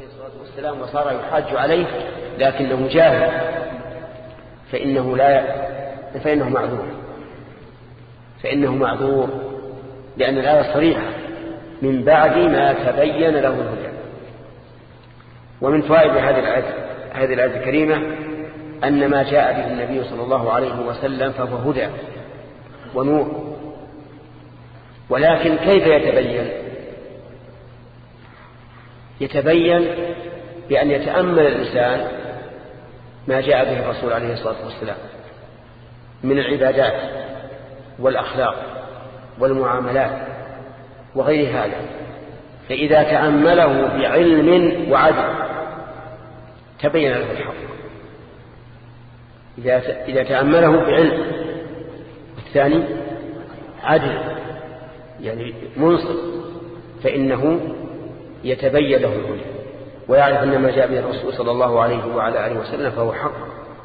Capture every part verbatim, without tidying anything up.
والسلام وصار يحاج عليه لكنه جاهل فإنه لا فإنه معذور فإنه معذور لأن الآية صريحة من بعد ما تبين له الهدى. ومن فوائد هذه الآية هذه الآية الكريمة أن ما جاء به النبي صلى الله عليه وسلم فهو هدى ونور. ولكن كيف يتبين؟ يتبين بأن يتأمل الإنسان ما جاء به الرسول عليه الصلاة والسلام من العبادات والأخلاق والمعاملات وغير هذا، فإذا تأمله بعلم وعدل تبين له الحق. إذا تأمله بعلم، الثاني عدل يعني منصف، فإنه يتبين له الهدى ويعرف أن ما جاء به الرسول صلى الله عليه وعلى آله وسلم فهو حق.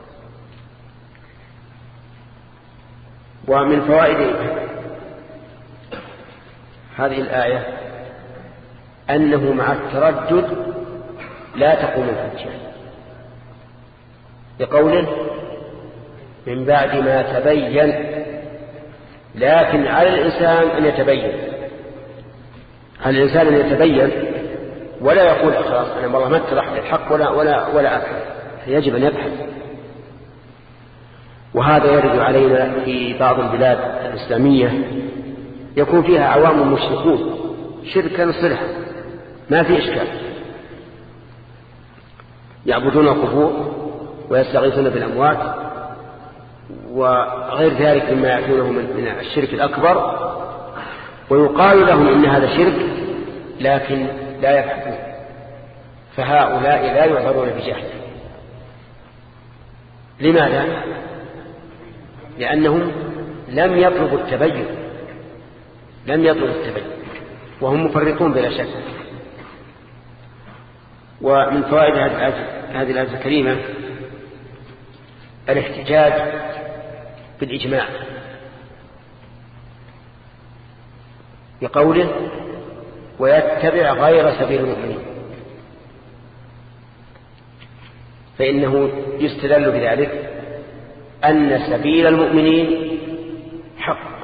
ومن فوائد هذه الآية أنه مع التردد لا تقوم الحجة، بقوله من بعد ما تبين، لكن على الإنسان أن يتبين على الإنسان أن يتبين ولا يقول خلاص أنا والله ما اتضح الحق ولا ولا ولا أبحث، يجب أن يبحث. وهذا يرد علينا في بعض البلاد الإسلامية يكون فيها عوام مشركون شركا صلحا ما في إشكال، يعبدون القبور ويستغيثون بالأموات وغير ذلك مما يأتونه من الشرك الأكبر، ويقال لهم إن هذا شرك لكن لا يبحثون، فهؤلاء لا يعذرون بجهل. لماذا؟ لأنهم لم يطلبوا التبين لم يطلبوا التبين وهم مفرطون بلا شك. ومن فوائد هذه الآية الكريمة الاحتجاج بالإجماع بقوله ويتبع غير سبيل المؤمنين، فإنه يستدل بذلك أن سبيل المؤمنين حق،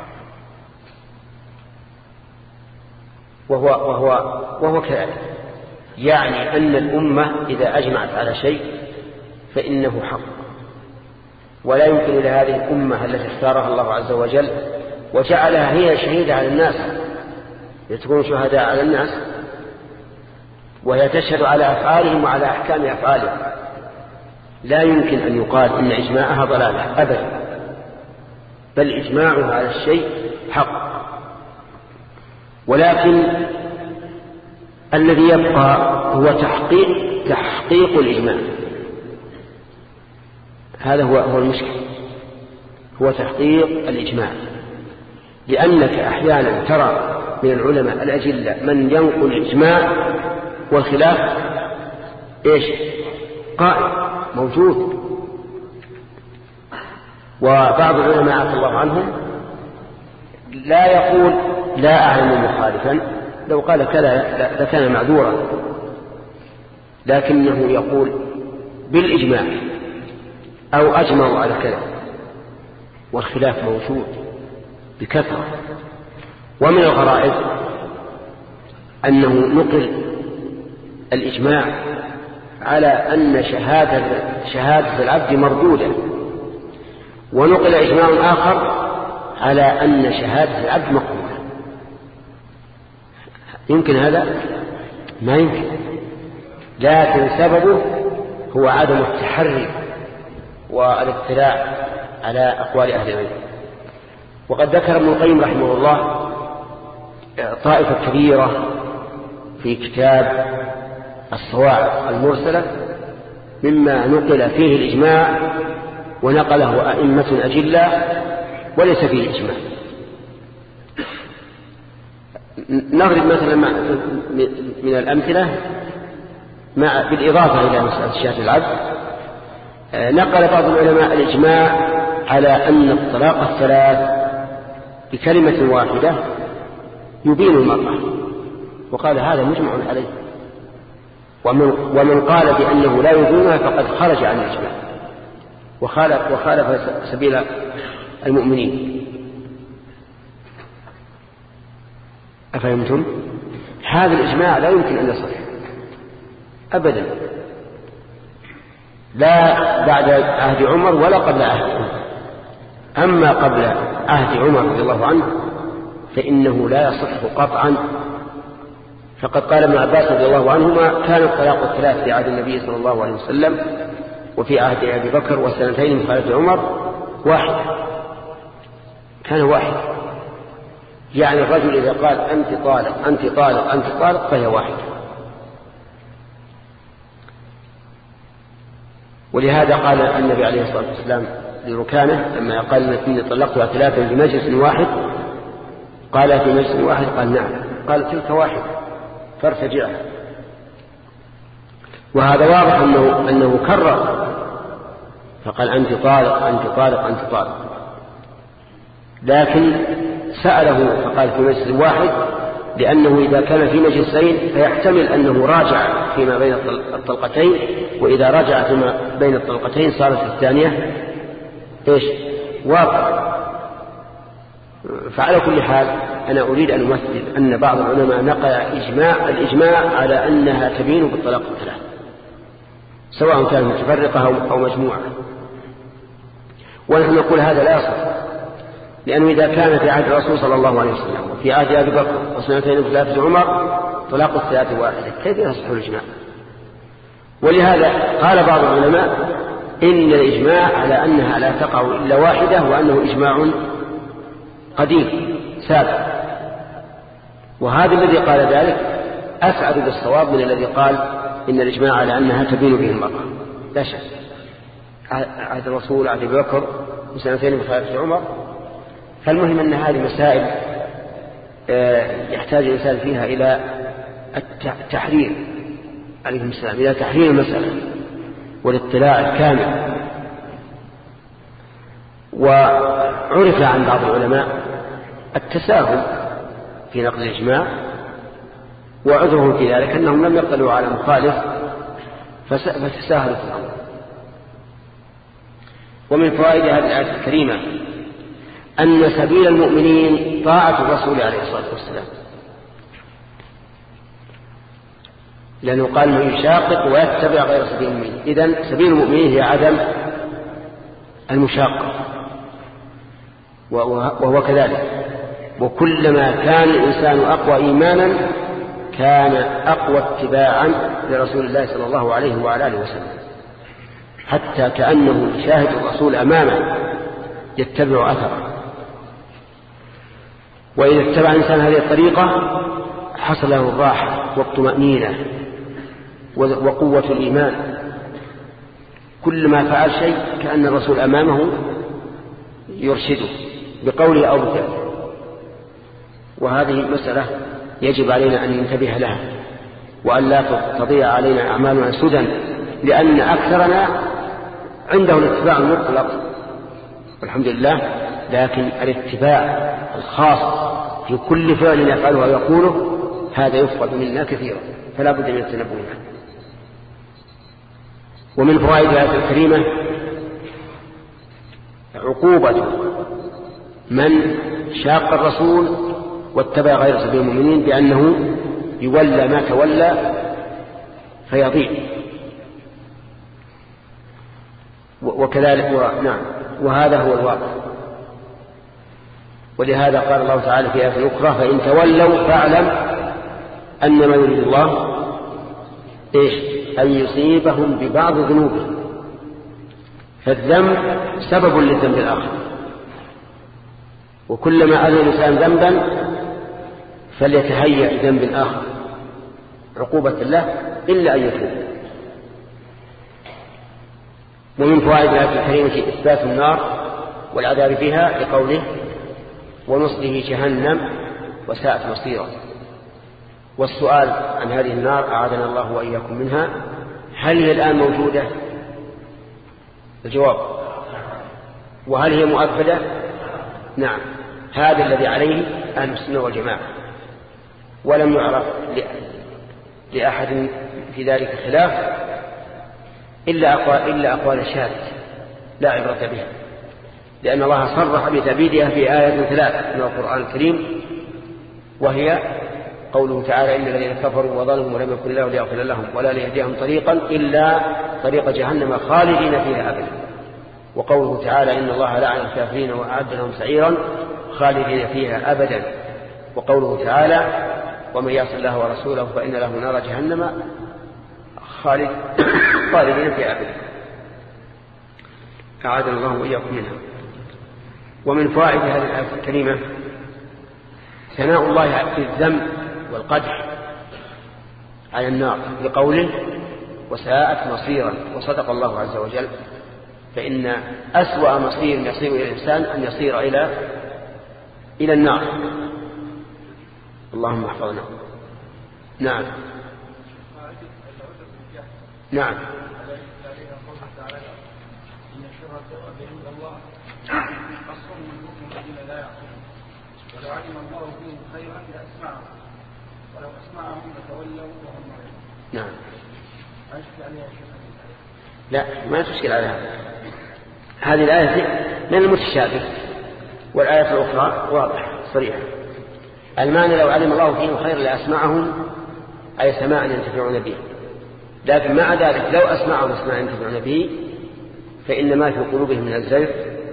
وهو, وهو, وهو كذلك، يعني أن الأمة إذا أجمعت على شيء فإنه حق، ولا يمكن لهذه الأمة التي اختارها الله عز وجل وجعلها هي شهيدة على الناس لتكون شهداء على الناس، وهي تشهد على أفعالهم وعلى أحكام أفعالهم، لا يمكن أن يقال إن إجماعها ضلالة أبدا، بل إجماعها على الشيء حق. ولكن الذي يبقى هو تحقيق تحقيق الإجماع، هذا هو هو المشكل، هو تحقيق الإجماع. لأنك أحيانا ترى من العلماء الأجلة من ينقل الإجماع والخلاف إيش قائم موجود، وبعض العلماء عفى الله عنهم لا يقول لا أعلم مخالفا، لو قال كذا لكان معذورا، لكنه يقول بالإجماع أو أجمعوا على كذا، والخلاف موجود بكثرة. ومن الغرائب أنه نقل الإجماع على أن شهادة, شهادة العبد مردودة، ونقل إجماع آخر على أن شهادة العبد مقبولة. يمكن هذا؟ ما يمكن، لكن سببه هو عدم التحري والاطلاع على أقوال أهل العلم. وقد ذكر ابن القيم رحمه الله طائفة كبيرة في كتاب الصواعق المرسلة مما نقل فيه الإجماع ونقله أئمة أجلة وليس فيه إجماع. نضرب مثلا من الأمثلة مع بالإضافة إلى مسألة شهادة العبد، نقل بعض العلماء الإجماع على أن الطلاق الثلاث بكلمة واحدة يبين المرأة، وقال هذا مجمع عليه، ومن, ومن قال بأنه لا يجوزها فقد خرج عن الإجماع وخالف, وخالف سبيل المؤمنين. أفهمتم؟ هذا الإجماع لا يمكن أن يصح أبدا، لا بعد عهد عمر ولا قبل عهد عمر. أما قبل عهد عمر رضي الله عنه فإنه لا يصح قطعا. فقد قال ابن عباس رضي الله عنهما: كان الطلاق الثلاث في عهد النبي صلى الله عليه وسلم وفي عهد أبي بكر والسنتين من خلافة عمر واحد، كان واحد. يعني الرجل إذا قال أنت طالق أنت طالق أنت طالق فهي واحد. ولهذا قال النبي عليه الصلاة والسلام لركانه لما قال إني طلقتها ثلاثا في مجلس واحد، قال في مجلس واحد؟ قال نعم. قال تلك واحد فارتجعها. وهذا واضح أنه, أنه كرر، فقال أنت طالق أنت طالق أنت طالق، لكن سأله فقال في مجلس واحد، لأنه إذا كان في مجلسين فيحتمل أنه راجع فيما بين الطلقتين، وإذا راجع فيما بين الطلقتين صارت الثانية إيش؟ واقع. فعلى كل حال أنا أريد أن أمثل أن بعض العلماء نقل إجماع الإجماع على أنها تبين بالطلاق الثلاث، سواء كانت متفرقة أو مجموعة. ونحن نقول هذا لا يصح، لأنه إذا كان في عهد الرسول صلى الله عليه وسلم وفي عهد أبي بكر وسنتين في عهد عمر طلاق الثلاث واحدة، كيف يصح الإجماع؟ ولهذا قال بعض العلماء إن الإجماع على أنها لا تقع إلا واحدة، وأنه إجماع قديم سابق. وهذا الذي قال ذلك أسعد بالصواب من الذي قال إن الإجماع على أنها تبين به المرأة. لا شك عهد الرسول عهد أبي بكر وسنتين في خلافة عمر. فالمهم أن هذه مسائل يحتاج الإنسان فيها إلى التحرير عليهم السلام، إلى تحرير المسألة والاطلاع الكامل. وعرف عن بعض العلماء التساهل في نقل الإجماع، وعذرهم في ذلك أنهم لم يطلعوا على مخالف فتساهلوا في الأمر. ومن فوائد هذه الآية الكريمة أن سبيل المؤمنين طاعة الرسول عليه الصلاة والسلام، لأنه قال من يشاقق ويتبع غير سبيل المؤمنين. إذن سبيل المؤمنين هي عدم المشاقة، وهو كذلك. وكلما كان الإنسان أقوى إيمانا كان أقوى اتباعا لرسول الله صلى الله عليه وعلى آله وسلم، حتى كأنه يشاهد الرسول أمامه يتبع أثره. وإذا اتبع الإنسان هذه الطريقة حصل له الراحة والطمأنينة وقوة الإيمان. كل ما فعل شيء كأن الرسول أمامه يرشده بقوله أو بفعله. وهذه مسألة يجب علينا أن ننتبه لها، وأن لا تضيع علينا أعمالنا سدى، لأن أكثرنا عنده الاتباع المطلق والحمد لله، لكن الاتباع الخاص في كل فعل يفعله ويقوله هذا يفقد منا كثيرا، فلا بد من التنبه له. ومن فوائد الآية الكريمة عقوبة من شاق الرسول واتبع غير سبيل المؤمنين بأنه يولى ما تولى فيضيع. وكذلك و... نعم وهذا هو الواقع. ولهذا قال الله تعالى في آية أخرى فإن تولوا فاعلم أنما يريد الله إيش أن يصيبهم ببعض ذنوبهم. فالذنب سبب للذنب الآخر، وكلما أذى الإنسان ذنبا فليتهيأ ذنب آخر عقوبة الله إلا أن يتوب. ومن فوائد الآية الكريمة إثبات النار والعذاب فيها لقوله ونصله جهنم وساءت مصيرا. والسؤال عن هذه النار أعاذنا الله وإياكم منها، هل هي الآن موجودة؟ الجواب وهل هي مؤبدة؟ نعم، هذا الذي عليه أهل السنة والجماعة، ولم يعرف لأحد في ذلك خلاف إلا أقوال, إلا أقوال شاذ لا عبرة بها، لأن الله صرح بتبيدها في آية ثلاث من القرآن الكريم، وهي قوله تعالى: إن الذين كفروا وظلموا ولم يكن الله ليغفر لهم ولا ليهديهم طريقا إلا طريق جهنم خالدين فيها أبدا. وقوله تعالى: إن الله لعن الكافرين وأعد لهم سعيرا خالدين فيها أبدا. وقوله تعالى: ومن يعص الله ورسوله فإن له نار جهنم خالد خالدين فيها أبدا. أعاذنا الله وإياكم منها. ومن فوائد هذه الآية الكريمة ثناء الله في الذم والقدح على النار بقوله: وساءت مصيرا. وصدق الله عز وجل، فإن أسوأ مصير يصير إلى الإنسان أن يصير إلى إلى النار. اللهم احفظنا. نعم نعم ولو علم الله فيهم خيرا لأسمعهم ولو أسمعهم لتولوا وهم معرضون. نعم. ما يشكل عليها شيء؟ لا، ما تشكل عليها. هذه الآية من المتشابه، والآية الأخرى واضحة صريحة. المعنى: لو علم الله فيهم خيرا لأسمعهم، أي سماعا ينتفعون به. لكن مع ذلك لو أسمعهم سماعا ينتفعون به فإن ما في قلوبهم من الزيغ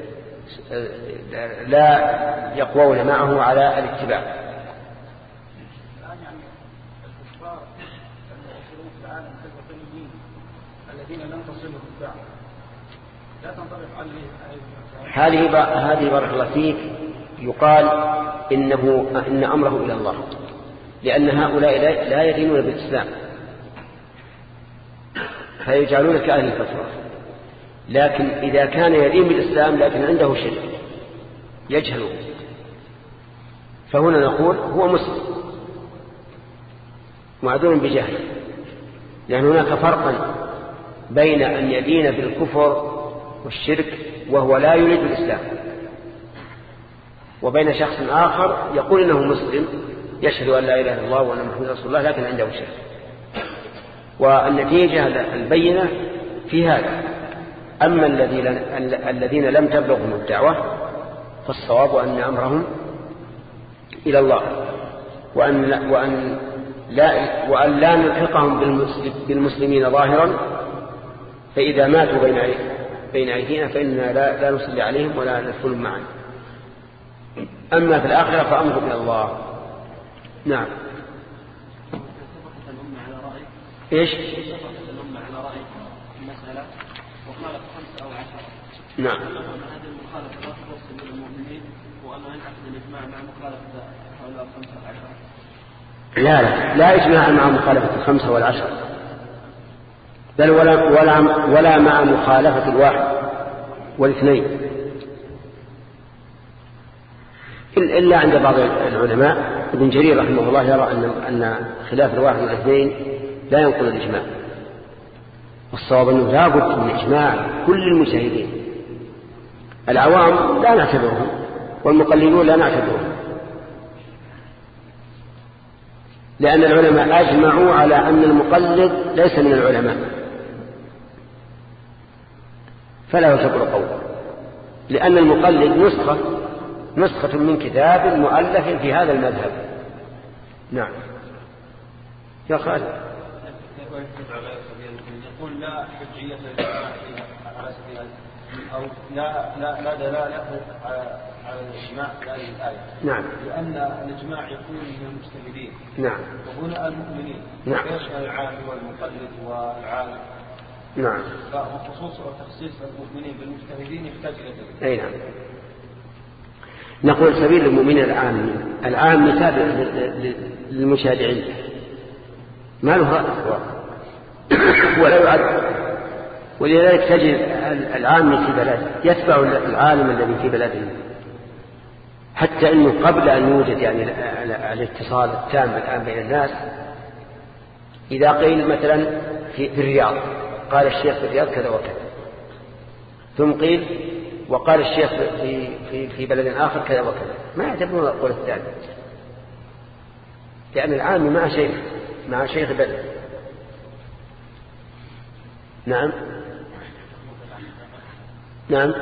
لا يقوون معه على الاتباع. الآن يعني الكفار المؤثرون في العالم كالوثنيين الذين لم تصلهم الدعوة لا تنطبق عليهم هذه هذه بارك الله فيك يقال إنه إن أمره إلى الله، لأن هؤلاء لا يدينون بالإسلام فيجعلون كأهل الفترة. لكن إذا كان يدين بالإسلام لكن عنده شرك يجهل، فهنا نقول هو مسلم معذور بجهل، لأن هناك فرقا بين أن يدين بالكفر والشرك وهو لا يريد الإسلام، وبين شخص آخر يقول إنه مسلم يشهد أن لا إله إلا الله وأن محمدا رسول الله لكن عنده شرك. والنتيجة البينة في هذا. أما الذين لم تبلغهم الدعوة فالصواب أن أمرهم إلى الله، وأن, وأن, لا, وأن لا نلحقهم بالمسلمين ظاهرا، فإذا ماتوا بين بين أيدينا فإننا لا, لا نصلي عليهم ولا ندخلهم معنا. أما في الآخرة فأمرهم إلى الله. نعم. إيش؟ نعم. هذه المخالفة لا توصل إلى المؤمنين، وأنه ينعقد الإجماع مع مخالفة هؤلاء الخمسة والعشرة. لا لا لا إجماع مع مخالفة الخمسة والعشرة، بل ولا ولا ولا مع مخالفة الواحد والاثنين، إلا عند بعض العلماء. ابن جرير رحمه الله يرى أن أن خلاف الواحد والاثنين لا ينقل الإجماع، والصواب أنه لا بد من إجماع كل المجتهدين. العوام لا نعتبرهم والمقلدون لا نعتبرهم، لأن العلماء أجمعوا على أن المقلد ليس من العلماء فلا يعتبر قوله، لأن المقلد نسخة نسخة من كتاب مؤلف في هذا المذهب. نعم يا خالد. يقول لا حجية للإجماع على سبيل أو لا لا لا دلالة على الإجماع في هذه الآية. نعم. لأن الإجماع يكون من المجتهدين. نعم. وهنا المؤمنين. نعم. يشمل العالم والمقلد والعالم. نعم. فخصوص وتخصيص المؤمنين بالمجتهدين يحتاج إلى ذلك. أي نعم. نقول سبيل المؤمنين العام العام مثال للمشاهدين ما له رأي ولا يعد، ولذلك تجد العام في بلد يتبع العالم الذي في بلده، حتى أنه قبل أن يوجد يعني الاتصال التام الآن بين الناس، إذا قيل مثلا في, في الرياض قال الشيخ في الرياض كذا وكذا، ثم قيل وقال الشيخ في, في, في بلد آخر كذا وكذا، ما يعتبرون القول الثاني، لأن العام ما شيء مع شيخ بدر. نعم نعم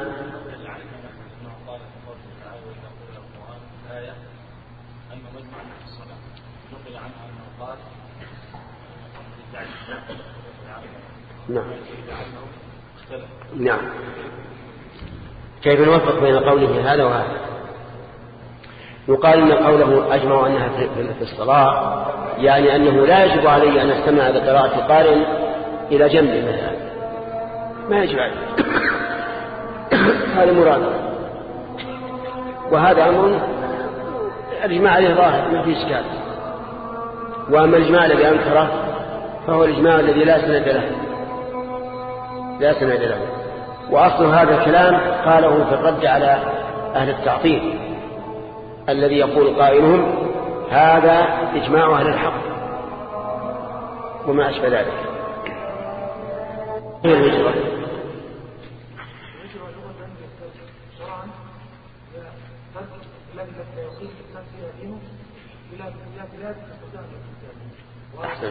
نعم نعم. كيف نوفق بين قوله هذا وهذا؟ يقال إن قوله أجمع أنها في الصلاة يعني أنه لا يجب علي أن أستمع لقراءة قارئ إلى جنبي مثلا، ما يجب علي. هذا مراد، وهذا أمر الإجماع عليه ظاهر ما في إشكال. وأما الإجماع الذي أنكره فهو الإجماع الذي لا سند له لا سند له. وأصل هذا الكلام قاله في الرد على أهل التعطيل الذي يقول قائلهم هذا إجماع أهل الحق وما أشبه ذلك. هي الهجرة أحسن.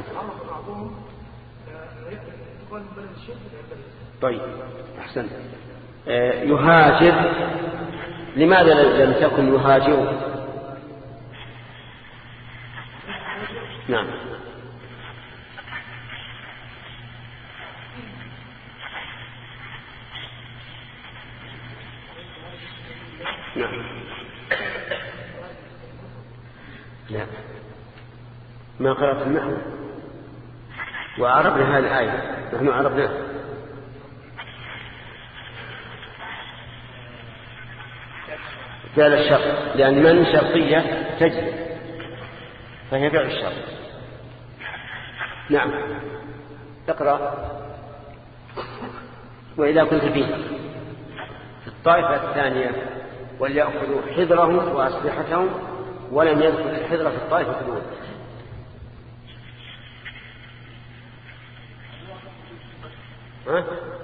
طيب أحسن. يهاجر، لماذا لم تكن يهاجر؟ نعم نعم لا ما قرأت النحو وعرفنا هذه الآية، نحن عرفناها. فعل الشرط، لأن من شرطية تجزم فهي فعل الشرط. نعم اقرأ. وإذا كنت فيه في الطائفة الثانية وليأخذوا حذرهم وأسلحتهم، ولم يذكر الحذر في الطائفة الأولى. ها؟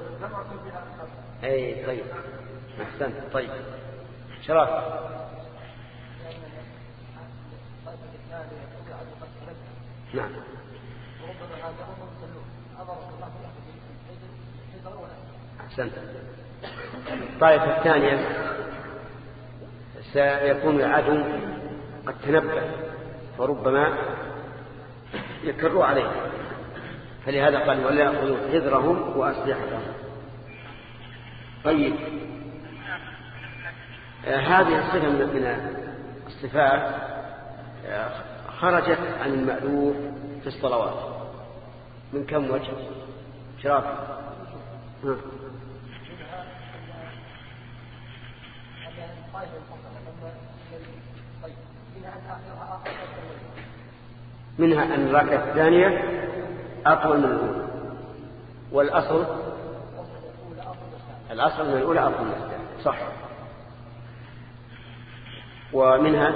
أي طيب أحسنت. طيب شرف. نعم أحسنت. الطائفة الثانية سيكون العدو قد تنبه فربما يكروا عليه، فلهذا قال ولا يأخذوا حذرهم وأسلحتهم. طيب آه هذه الصفة من الصفات آه خرجت عن المألوف في الصلوات من كم وجه؟ شراف ها. منها أن الركعة الثانية أطول من الأولى، والأصل الأصل من الأولى أطول من الثانية صح. ومنها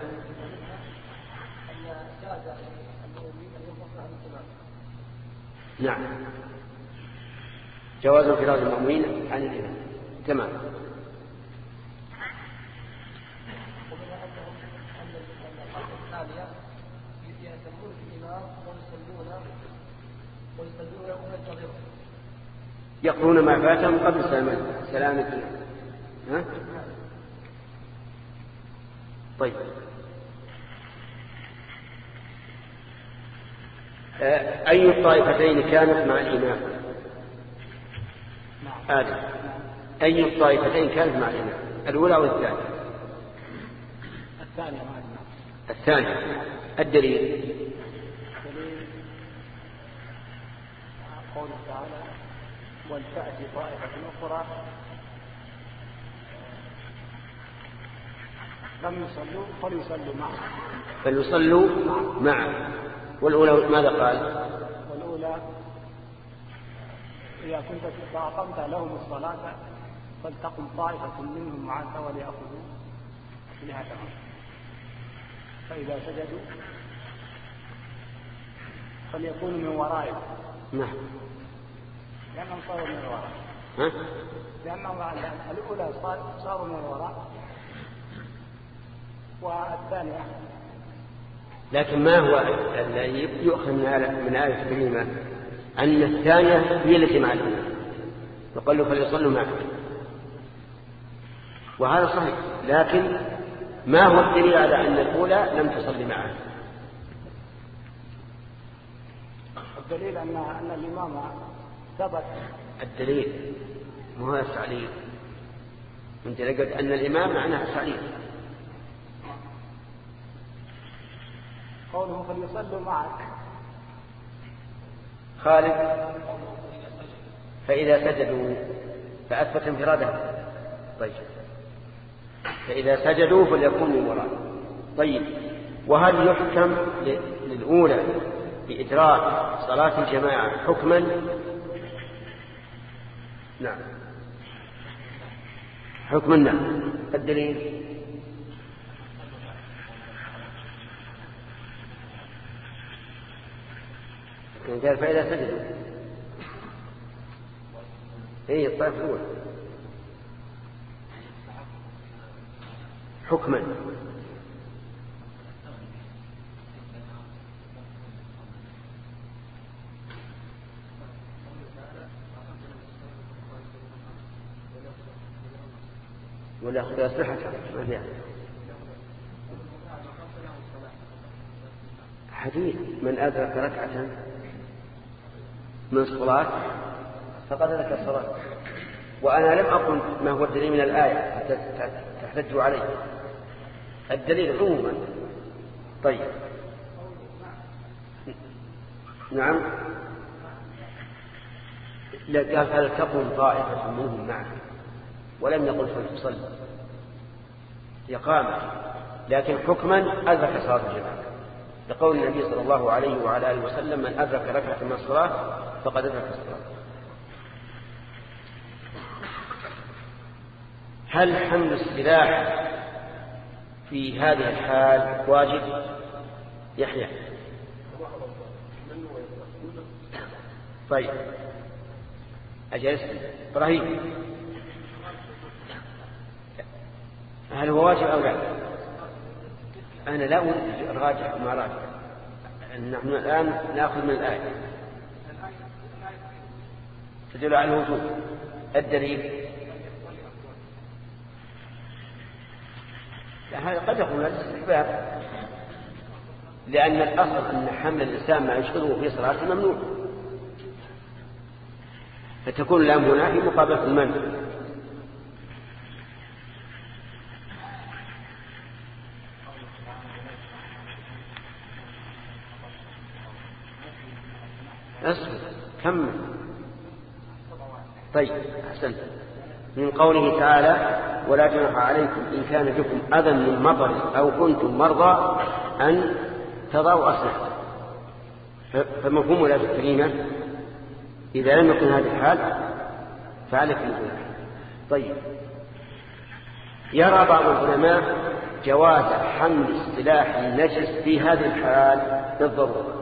نعم جواز انفراد المأمومين عن الإمام تمام. يقولون ما فاتهم قبل سلامة. ها؟ طيب أي الطائفتين كانت مع الإمام؟ آدم أي الطائفتين كانت مع الإمام، الأولى أو الثانية؟ الثانية مع الإمام. الثانية. الدليل قوله تعالى ولتأتي طائفة أخرى لم يصلوا فليصلوا معه فليصلوا معه. والأولى ماذا قال؟ والأولى إذا كنت فأقمت لهم الصلاة فلتقم طائفة منهم معك وليأخذوا أسلحتهم فإذا سجدوا فليكونوا من ورائهم. نعم لأنهم صاروا من الوراء. ها؟ لأنهم الأولى صاروا من الوراء والثانية لكن ما هو الذي يؤخذ من آية الكريمة أن الثانية هي التي مع الأولى، يقول له فليصلوا معك، وهذا صحيح، لكن ما هو الدليل على أن الأولى لم تصلي معه؟ الدليل أن أن الإمام ثبت. الدليل ما هو التعليل، أنت لقد أن الإمام معناه التعليل. قوله فليصلوا معك خالد فإذا سجدوا فأثبت انفراده. طيب فإذا سجدوا فليكونوا من وراء. طيب وهل يحكم للأولى بإجراء صلاة الجماعة حكما؟ نعم حكما نعم. الدليل قال فإذا سجدوا ايه الطائف الأول حكما. ولا أخذ أسلحة ما فيها حديث من أدرك ركعة من الصلاة فقد أدرك الصلاة، وأنا لم أقل ما هو الدليل من الآية تحتجوا عليه، الدليل عموما. طيب نعم قال فلتكن طائفة منهم معه ولم يقل فلتصلي إقامة، لكن حكما أدرك صلاة الجماعة لقول النبي صلى الله عليه وعلى آله وسلم من أدرك ركعة من الصلاة فقد أدرك الصلاة. هل حمل السلاح في هذه الحال واجب؟ يحيى طيب أجلس إبراهيم هل هو واجب أو لا؟ أنا لا أريد أراجع ما راجع، نحن الآن نأخذ من الآية تدل على الوجوب. الدليل هذا قد يكون الاستحباب، لأن الأصل أن حمل الإنسان ما يشغله في صلاته ممنوع، فتكون اللام هنا في مقابلة المنع. أصبر كمل. طيب أحسنت. من قوله تعالى ولا جناح عليكم إن كان بكم أذى من مطر أو كنتم مرضى أن تضعوا أسلحة، فمفهوم الآية الكريمة إذا لم يكن هذه الحال فعليكم الجناح. طيب يرى بعض العلماء جواز حمل السلاح النجس في هذه الحال بالضرورة.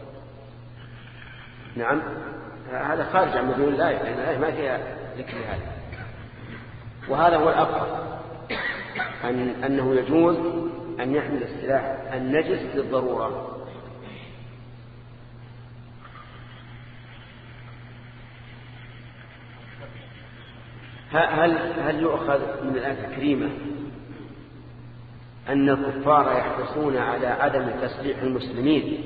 نعم هذا خارج عن مدلول الآية، لأن الآية ما فيها ذكر هذا، وهذا هو الأفضل أن أنه يجوز أن يحمل السلاح النجس للضرورة. هل هل يؤخذ من الآية الكريمة أن الكفار يحرصون على عدم تسليح المسلمين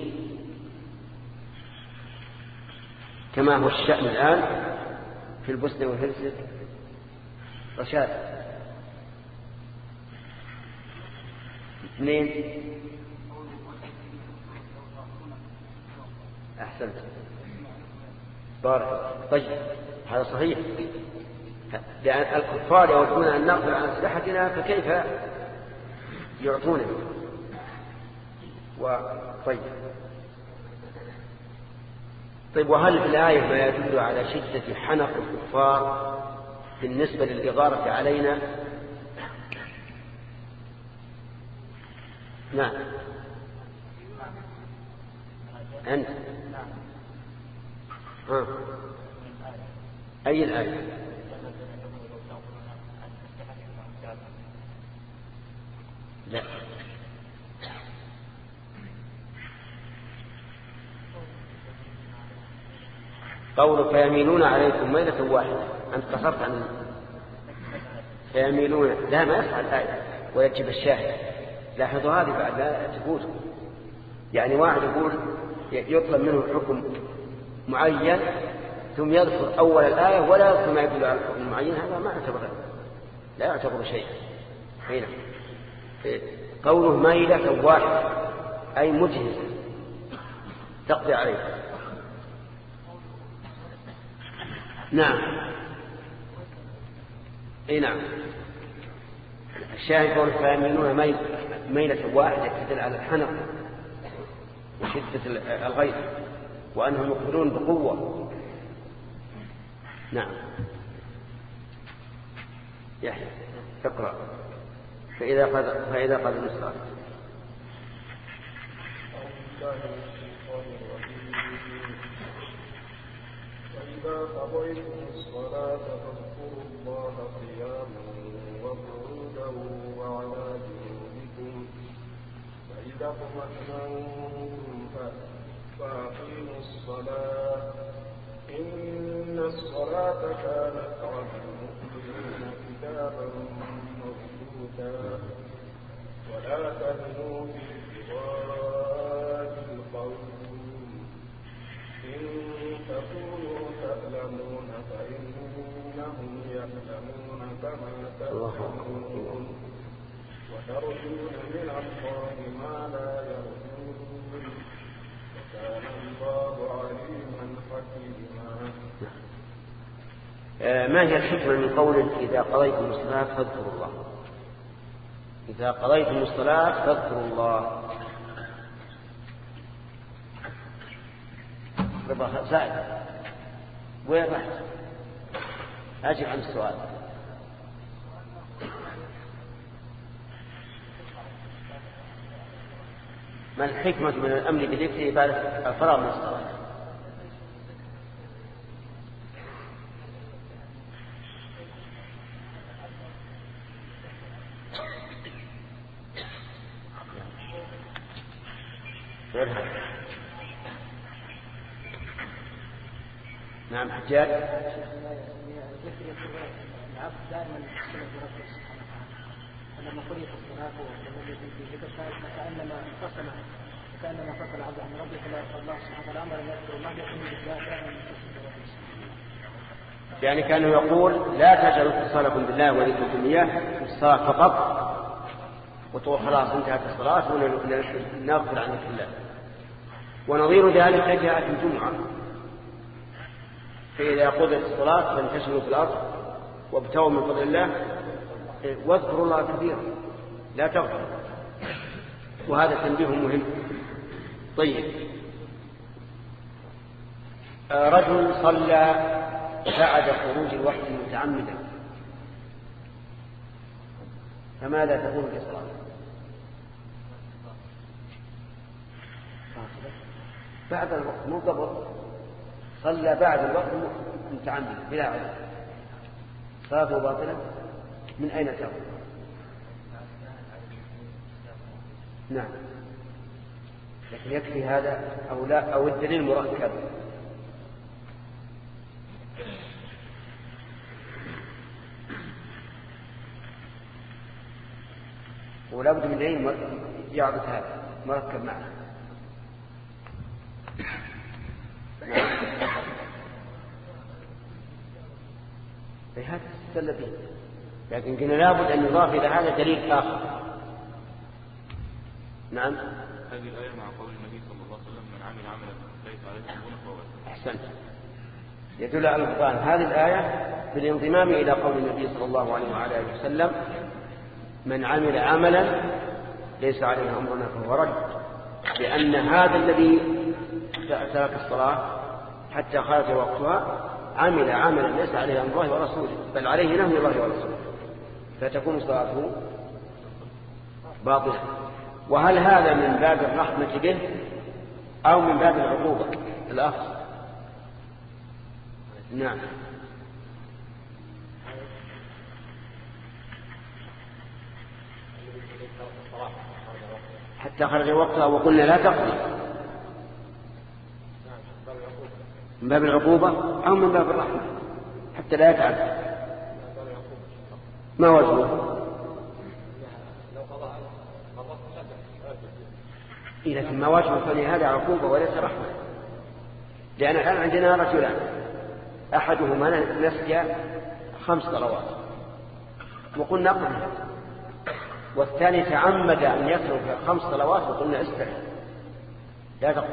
كما هو الشأن الآن في البوسنة والهرسك؟ رشاد اثنين أحسنت بارك. طيب هذا صحيح، لأن الكفار يودون أن نقبل عن أسلحتنا فكيف يعطونه. وطيب طيب وهل في الآية ما يدل على شدة حنق الكفار بالنسبة للإغارة علينا؟ نعم أنت ها. أي الآية؟ لا قول فيميلون عليكم ميلة واحدة، أنت قصرت عن فيميلون، لا ما يفعل الآية ويجب الشاهد. لاحظوا هذه بعد لا تفوتكم. يعني واحد يقول يطلب منه حكم معين ثم يذكر أول الآية ولا يذكر ما يدل على الحكم المعين، هذا ما يعتبر لا يعتبر شيء. هنا قوله ميلة واحدة أي مجهز تقضي عليه. نعم اي نعم. الشاهد قول فيميلون ميلة واحدة تدل على الحنق وشدة الغيظ وأنهم يقبلون بقوة. نعم يحيى اقرأ. فإذا قد فإذا قد الصلاة. فإذا قضيتم الصلاة فاذكروا الله قياما وقعودا وعلى جنوبكم فإذا اطمأننتم فأقيموا الصلاة إن الصلاة كانت على المؤمنين كتابا موقوتا ولا تهنوا في ابتغاء القوم إن تكونوا تألمون فإنهم يألمون كما تألمون وترجون من الله ما لا يرجون وكان الله عليما حكيما. ما هي الحكمة من قوله إذا قضيتم الصلاة فاذكروا الله؟ إذا قضيتم الصلاة فاذكروا الله. ربا سائل وين رحت؟ أجب عن السؤال. ما الحكمة من الأمر بذكر عبادة الفراغ من الصلاة؟ نعم حجاج. العبد دائما يصلي بربه سبحانه وتعالى، فلما قضيت الصلاة ولم يكن في ذكر فكأنما انفصل وكأنما انفصل العبد عن ربه، فلا يقول الله سبحانه وتعالى أمر أن يذكر الله يكون بالله دائما يتصل بربه سبحانه وتعالى. يعني كانه يقول لا تجعلوا اتصالكم بالله وذكركم إياه في الصلاة فقط وتقول خلاص انتهت الصلاة ونغفر عن ذكر الله. ونظير ذلك جاءت الجمعة فإذا قضيت الصلاة فانتشروا في الأرض وابتغوا من فضل الله واذكروا الله كثيرا لا تغفر. وهذا تنبيه مهم. طيب رجل صلى بعد خروج الوحي متعمدا فماذا تقول في صلاته؟ بعد الوقت مو قبل، صلى بعد الوقت متعمدا بلا عذر، صلاته باطلة. من أين تأخذ؟ نعم لكن يكفي هذا أو لا، أو الدليل مركب. ولا بد من دليل يعرض هذا مركب معه. هذا استدل به، لكن قلنا لابد أن يضاف إلى هذا دليل آخر. نعم هذه الآية مع قول النبي صلى الله عليه وسلم من عمل عملا ليس عليه أمرنا فهو آثم. أحسنت، يدل على البطلان. هذه الآية بالانضمام إلى قول النبي صلى الله عليه وعلى آله وسلم من عمل عملا ليس عليه أمرنا فهو رد، لأن هذا الذي ترك الصلاة حتى خرج وقتها عمل عملا ليس عليه أمر الله ورسوله بل عليه نهي الله ورسوله، فتكون صلاته باطلة. وهل هذا من باب الرحمة به أو من باب العقوبة؟ الأخذ. نعم حتى خرج وقتها وقلنا لا تقضي. من باب العقوبة أو من باب الرحمة حتى لا يتعب. ما وجهه؟ إذا لكن ما وجهه فلهذا عقوبة وليس رحمة، لأن الآن عندنا رجلان أحدهما نسي خمس صلوات وقلنا قبل، والثاني تعمد أن يترك خمس صلوات وقلنا استحي لا تقول.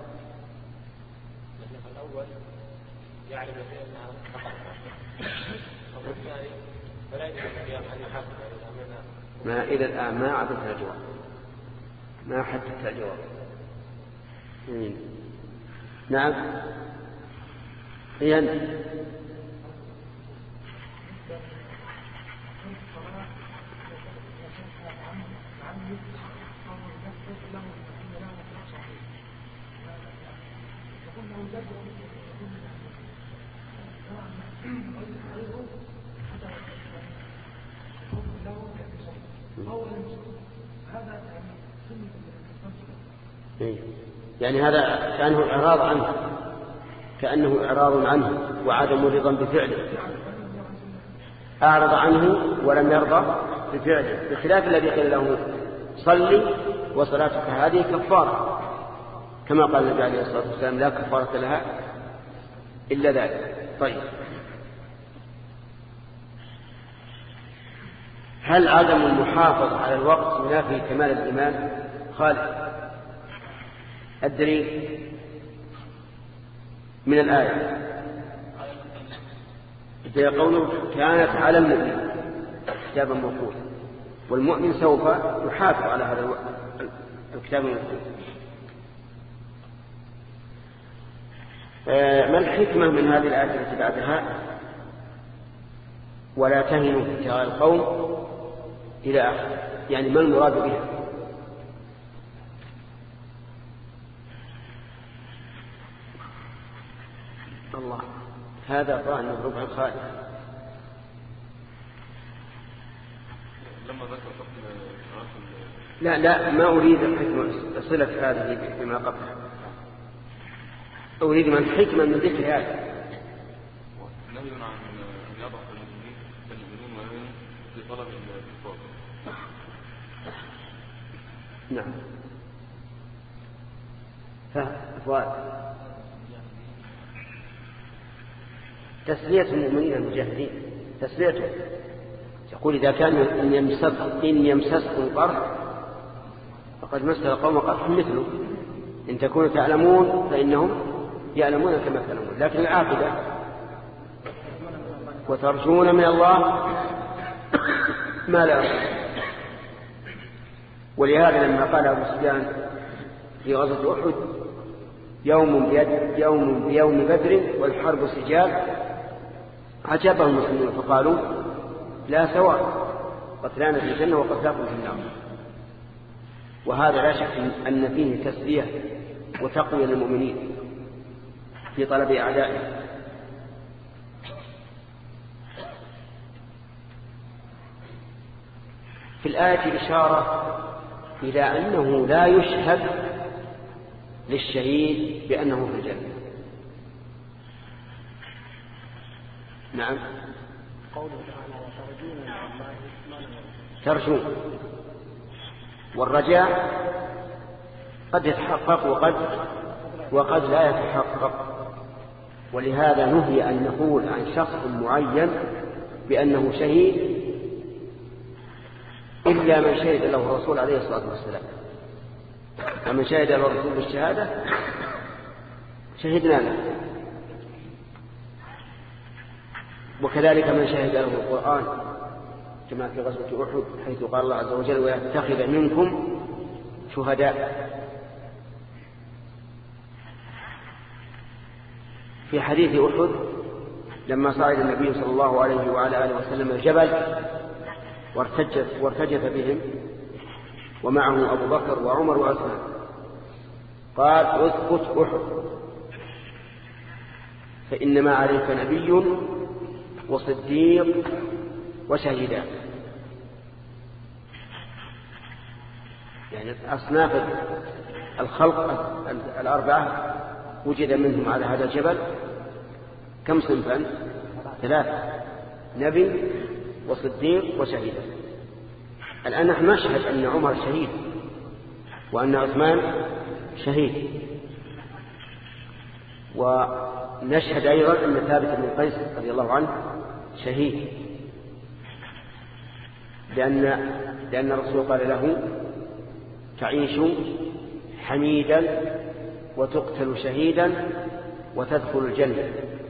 الأول يعلم بأنها فقط، والثاني فلا يجب أن يحاسب. ما إلى الآن ما عدتها الجواب، ما حددت الجواب. نعم إذن يعني هذا كأنه إعراض عنه، كأنه إعراض عنه وعدم رضا بفعله، أعرض عنه ولم يرضى بفعله، بخلاف الذي قيل له صلي وصلاتك هذه كفارة، كما قال النبي عليه الصلاة والسلام لا كفارة لها إلا ذلك. طيب، هل عدم المحافظة على الوقت ينافي كمال الإيمان؟ خالد الدليل من الآية في قوله كانت على المؤمن كتابا موقوتا، والمؤمن سوف يحافظ على هذا الكتاب الموقوت. ما الحكمة من هذه الآية التي بعدها ولا تهنوا في ابتغاء القوم إلى آخره؟ يعني ما المراد بها؟ الله هذا ظاهر من ربع الخالد. لا لا ما أريد صلة هذه بما قبلها، أريد من حكمة من ذكر هذا. نهي عن أن يضع المسلمين فالمؤمنون ويؤمنون في طلب الكفار. نعم فأفواد تسلية المؤمنين المجاهدين، تسليته يقول إذا كان إن يمسس إن يمسسكم قرح فقد مس القوم قرح مثله، إن تكونوا تعلمون فإنهم يعلمون كما تعلمون، لكن العاقبة وترجون من الله ما لا. ولهذا لما قال أبو سفيان في غزوة أحد يوم بيد يوم بيوم بدر والحرب سجال عجبهم المسلمون فقالوا لا سواء قتلانا في الجنة وقتلاكم في النار. وهذا لا شك أن فيه تسلية وتقوية للمؤمنين في طلب أعدائهم. في الآية إشارة إلى أنه لا يشهد للشهيد بأنه في الجنة. نعم قوله تعالى وترجون من الله ما لا يرجون، ترجون، والرجاء قد يتحقق وقد وقد لا يتحقق، ولهذا نهي أن نقول عن شخص معين بأنه شهيد إلا من شهد له الرسول عليه الصلاة والسلام. ومن شهد له الرسول بالشهادة شهدنا له، وكذلك من شهد له القرآن كما في غزوة أحد حيث قال الله عز وجل ويتخذ منكم شهداء. في حديث أحد لما صعد النبي صلى الله عليه وعلى آله وسلم الجبل وارتجف, وارتجف بهم ومعه أبو بكر وعمر وعثمان قال اثبت أحد فإنما عليك نبي وصديق وشهيدان. يعني أصناف الخلق الأربعة وجد منهم على هذا الجبل كم صنفا؟ ثلاثة: نبي وصديق وشهيد. الآن نحن نشهد أن عمر شهيد وأن عثمان شهيد، ونشهد أيضا أن ثابت بن قيس رضي الله عنه شهيد، لأن لأن الرسول قال له: تعيش حميدا وتقتل شهيدا وتدخل الجنة،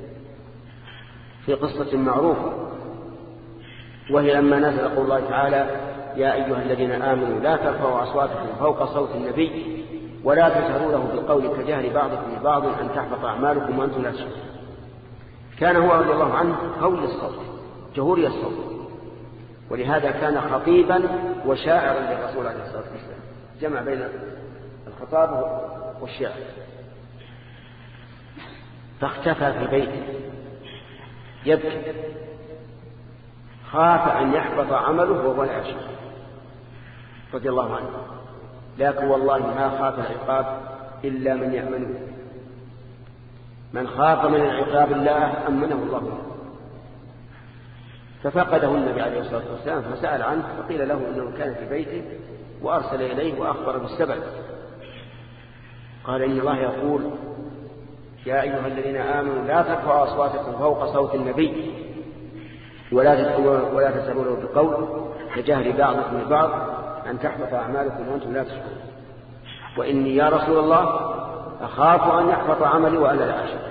في قصة معروفة، وهي لما نزل قول الله تعالى: يا أيها الذين آمنوا لا ترفعوا أصواتكم فوق صوت النبي ولا تجهروا له بالقول كجهر بعضكم لبعض أن تحبط أعمالكم وأنتم لا تشعرون. كان هو رضي الله عنه قوي الصوت جهوري الصوت، ولهذا كان خطيبا وشاعرا للرسول عليه الصلاة والسلام، جمع بين الخطاب والشعر. فاختفى في بيته يبكي، خاف أن يحبط عمله وهو لا يشعر رضي الله عنه، لكن والله ما خاف العقاب إلا من يأمنه. من خاف من العقاب الله أمنه الله. ففقده النبي عليه الصلاة والسلام فسأل عنه، فقيل له أنه كان في بيته، وأرسل إليه وأخبر بالسبب. قال: إن الله يقول: يا أيها الذين آمنوا لا ترفعوا أصواتكم فوق صوت النبي ولا ولا تسروا له بالقول كجهر بعضكم لبعض أن تحبط أعمالكم وأنتم لا تشعرون، وإني يا رسول الله أخاف أن يحبط عملي وأنا لا أشعر.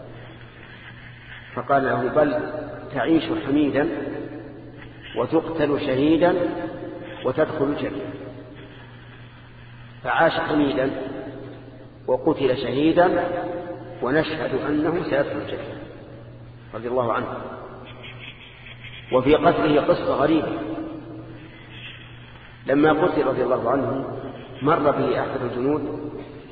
فقال له: بل تعيش حميدا وتقتل شهيدا وتدخل الجنة. فعاش حميدا وقتل شهيدا، ونشهد أنه سيدخل الجنة رضي الله عنه. وفي قتله قصة غريبة. لما قتل رضي الله عنه مر به أحد الجنود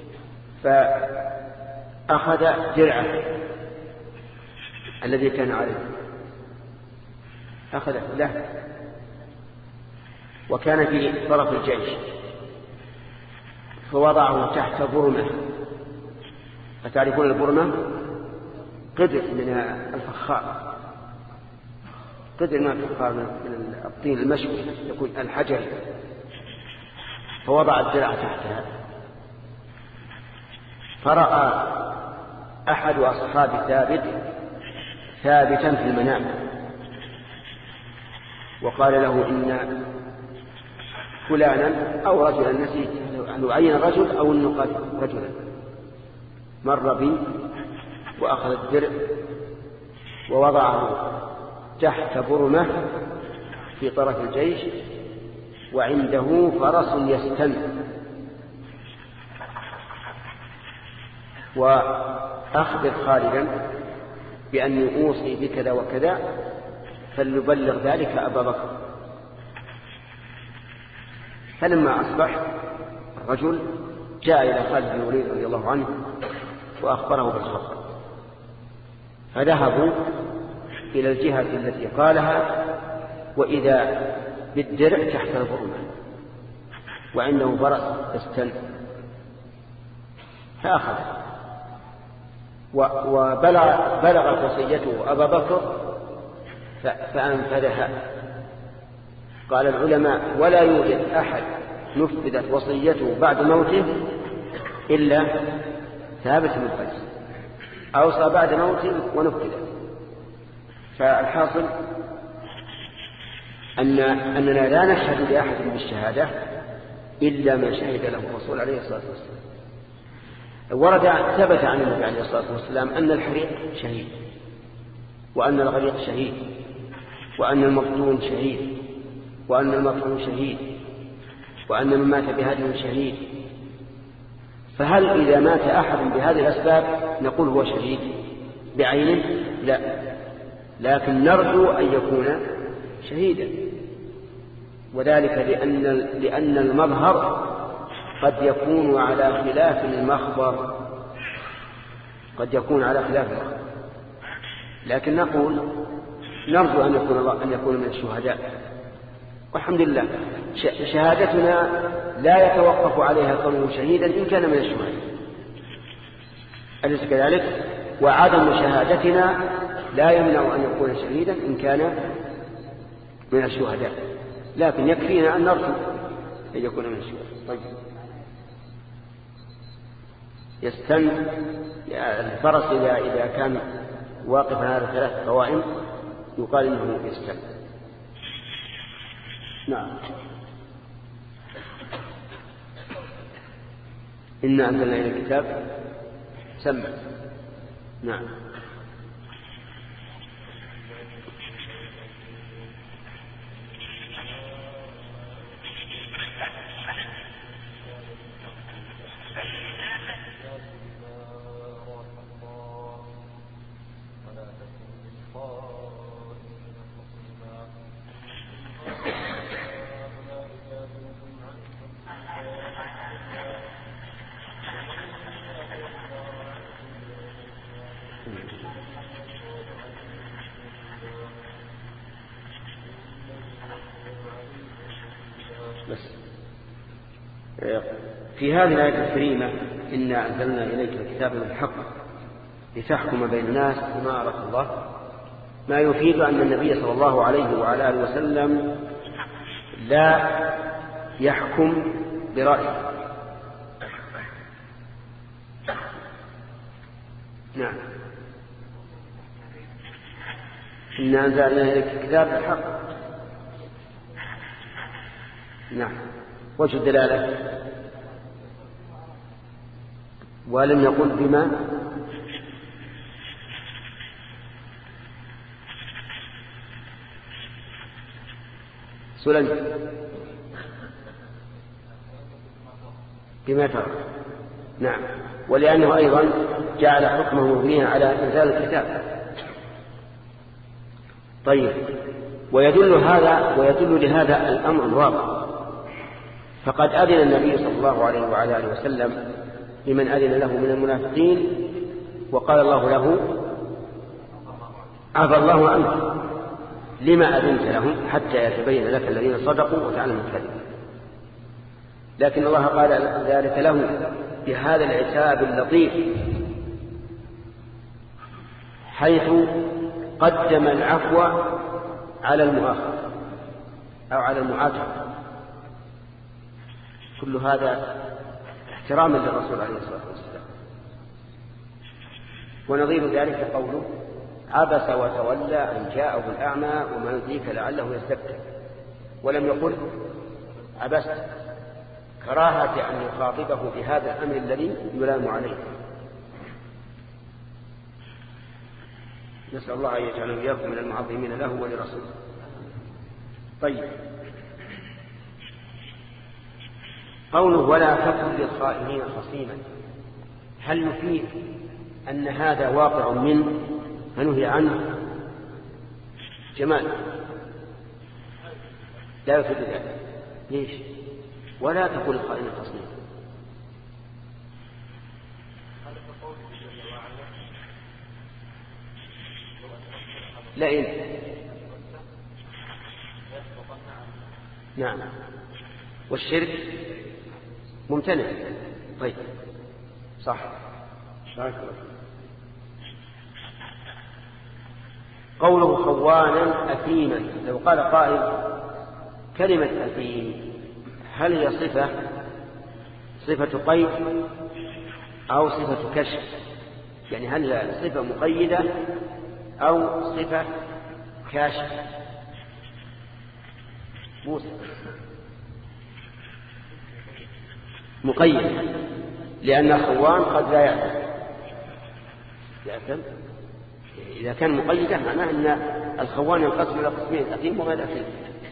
فأخذ درعه الذي كان عليه، أخذه له، وكان في طرف الجيش، فوضعه تحت برمة. فتعرفون البرمة؟ قدر من الفخار، قدر من الفخار من الطين المشوي يكون الحجر، فوضع الدرع تحتها. فرأى أحد أصحاب ثابت ثابتا في المنام، وقال له: إن فلانا أو رجلا، نسيت أن عين رجل أو أنه قال رجلا، مر بي وأخذ الدرع ووضعه تحت برمة في طرف الجيش، وعنده فرس يستن، وأخبر خالدا بأني أوصي بكذا وكذا فليبلغ ذلك أبا بكر. فلما أصبح الرجل جاء إلى خالد بن الوليد رضي الله عنه وأخبره بالخبر، فذهبوا إلى الجهة التي قالها، وإذا بالدرع تحت البرمة وعنده فرس يستن، فأخذ وبلغ بلغت وصيته أبا بكر فأنفذها. قال العلماء: ولا يوجد أحد نفذت وصيته بعد موته إلا ثابت بن قيس، أوصى بعد موته ونفذت. فالحاصل أن أننا لا نشهد لأحد بالشهادة إلا من شهد له الرسول عليه الصلاة والسلام. ورد ثبت عن النبي عليه الصلاة والسلام أن الحريق شهيد، وأن الغريق شهيد، وأن المفتون شهيد، وأن المطعون شهيد، وأن من مات بهدم شهيد. فهل إذا مات أحد بهذه الأسباب نقول هو شهيد بعينه؟ لا، لكن نرجو أن يكون شهيدا، وذلك لأن لأن المظهر قد يكون على خلاف المخبر، قد يكون على خلاف المخبر، لكن نقول نرجو أن يكون الله أن يكون من الشهداء، والحمد لله شهادتنا لا يتوقف عليها كونه شهيدا إن كان من الشهداء. أليس كذلك؟ وعدم شهادتنا لا يمنع أن يكون شهيدا إن كان من الشهداء، لكن يكفينا أن نرجو أن يكون من الشهداء. طيب يستن الفرس إذا إذا كان واقفا على ثلاث قوائم يقال إنه يستن. نعم. إنا أنزلنا إلى الكتاب سمع. نعم. بس في هذه الآية الكريمة إنا أنزلنا إليك الكتاب بالحق لتحكم بين الناس بما أراك الله، ما يفيد أن النبي صلى الله عليه وعلى آله وسلم لا يحكم برأيه. نعم. إنا أنزلنا إليك الكتاب بالحق. نعم. وجه الدلالة ولم يقل بما سلم بما ترى. نعم. ولأنه أيضا جعل حكمه مبنيا على إنزال الكتاب. طيب ويدل هذا ويدل لهذا الأمر الواقع، فقد أذن النبي صلى الله عليه وعلى آله وسلم لمن أذن له من المنافقين وقال الله له عفى الله عنك لما أذنت لهم حتى يتبين لك الذين صدقوا وتعلم الكذب. لكن الله قال ذلك له بهذا العتاب اللطيف حيث قدم العفو على المؤاخذة أو على المعاتبة. كل هذا احتراما للرسول عليه الصلاة والسلام. ونظير ذلك قوله عبس وتولى أن جاءه الأعمى وما يدريك لعله يزكى، ولم يقل عبست كراهة أن يخاطبه بهذا الأمر الذي يلام عليه. نسأل الله أن يجعل إياكم من المعظمين له ولرسوله. طيب قوله ولا تكن للخائنين خصيما، هل نفيد أن هذا واقع منه فنهي عنه؟ جمال لا يفيد ذلك. ليش؟ ولا تكن للخائنين خصيما. لئن نعم. والشرك ممتنع. طيب صح. قوله خوانا أثيما، لو قال قائل كلمة أثيم هل هي صفة صفة قيد أو صفة كشف؟ يعني هل هي صفة مقيدة أو صفة كاشف؟ موسى مقيد، لأن الخوان قد لا يأثم. يأثم إذا كان مقيدا معناه أن الخوان ينقسم إلى قسمين، أثيم وغير أثيم.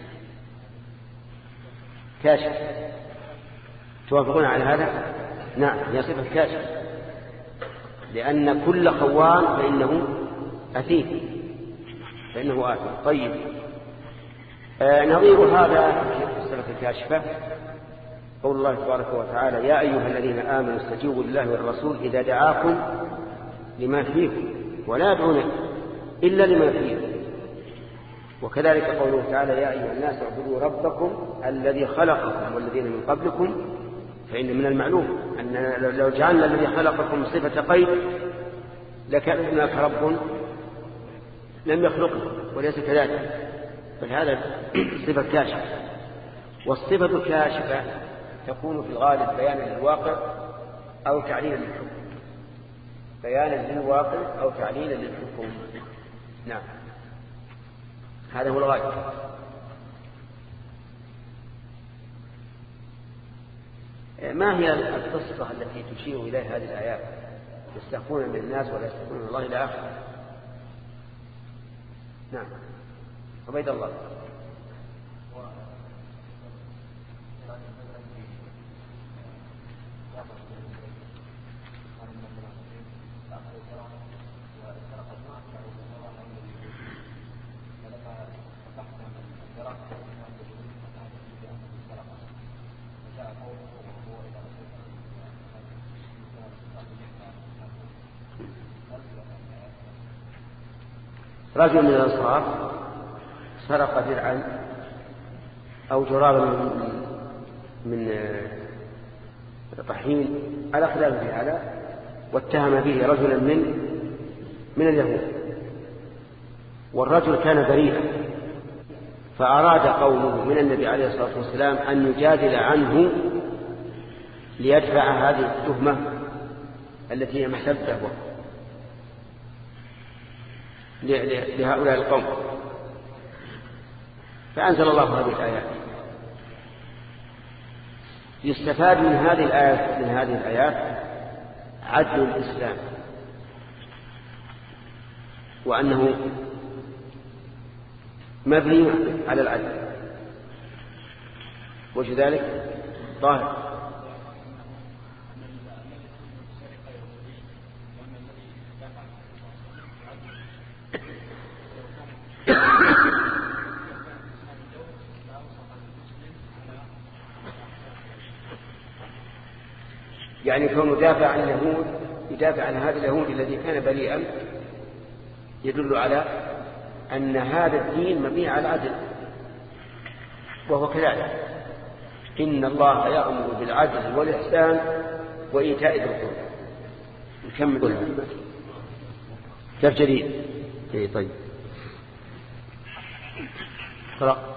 كاشف توافقون على هذا؟ نعم هي صفة كاشف، لأن كل خوان فإنه أثيم فإنه آثم. طيب آه نظير هذا في الصفة الكاشفة قول الله تبارك وتعالى يا أيها الذين آمنوا استجيبوا لله والرسول إذا دعاكم لما فيكم ولا يدعون إلا لما فيكم. وكذلك قوله تعالى يا أيها الناس اعبدوا ربكم الذي خلقكم والذين من قبلكم فإن من المعلوم أن لو جعلنا الذي خلقكم صفة قيد لكان هناك رب لم يخلقه وليس كذلك، بل هذا صفة كاشفة. والصفة الكاشفة تكون في الغالب بيانا للواقع أو تعليلا للحكم، بيانا للواقع أو تعليلا للحكم. نعم، هذا هو الغالب. ما هي القصة التي تشير إليها هذه الآيات؟ يستخفون من الناس ولا يستخفون من الله إلى آخره. نعم، عبيد الله. رجل من الأنصار سرق درعا أو جرابا من, من طحين على خلاف في هذا، واتهم به رجلا من من اليهود، والرجل كان بريئا، فأراد قومه من النبي عليه الصلاة والسلام أن يجادل عنه ليدفع هذه التهمة التي هي مسبة لهؤلاء القوم. فأنزل الله هذه الآيات. يستفاد من هذه الآيات من هذه الآيات عدل الإسلام، وأنه مبني على العدل، وجه ذلك ظاهر. يعني كونه يدافع عن اليهود، يدافع عن هذا اليهود الذي كان بريئا، يدل على أن هذا الدين مبني على العدل، وهو كذلك. إن الله يأمر بالعدل والإحسان وإيتاء ذي القربى. نكمل كيف جديد. اي طيب قرأ.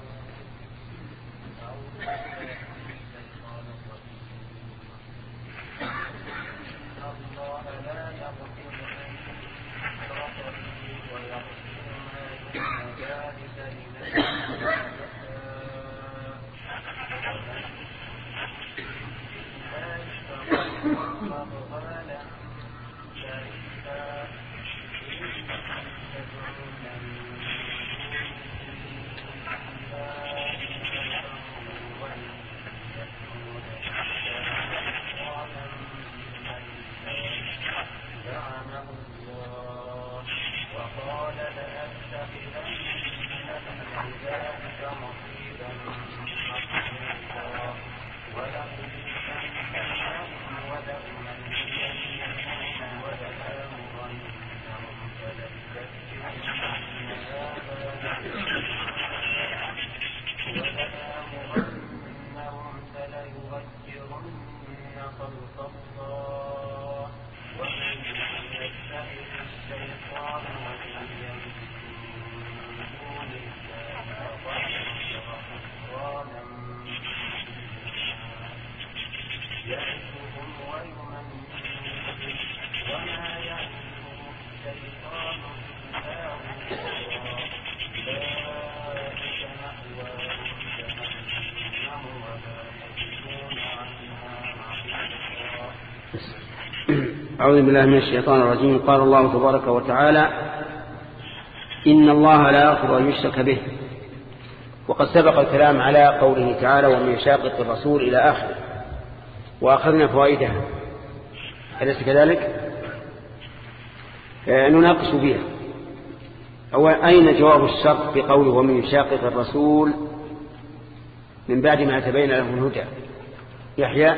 أعوذ بالله من الشيطان الرجيم. قال الله تبارك وتعالى: إن الله لا يغفر أن يشرك به. وقد سبق الكلام على قوله تعالى: ومن يشاقق الرسول إلى آخره، وأخذنا فوائدها، أليس كذلك؟ نناقش بها. أولا، أين جواب الشرط بقوله ومن يشاقق الرسول من بعد ما تبين له الهدى؟ يحيى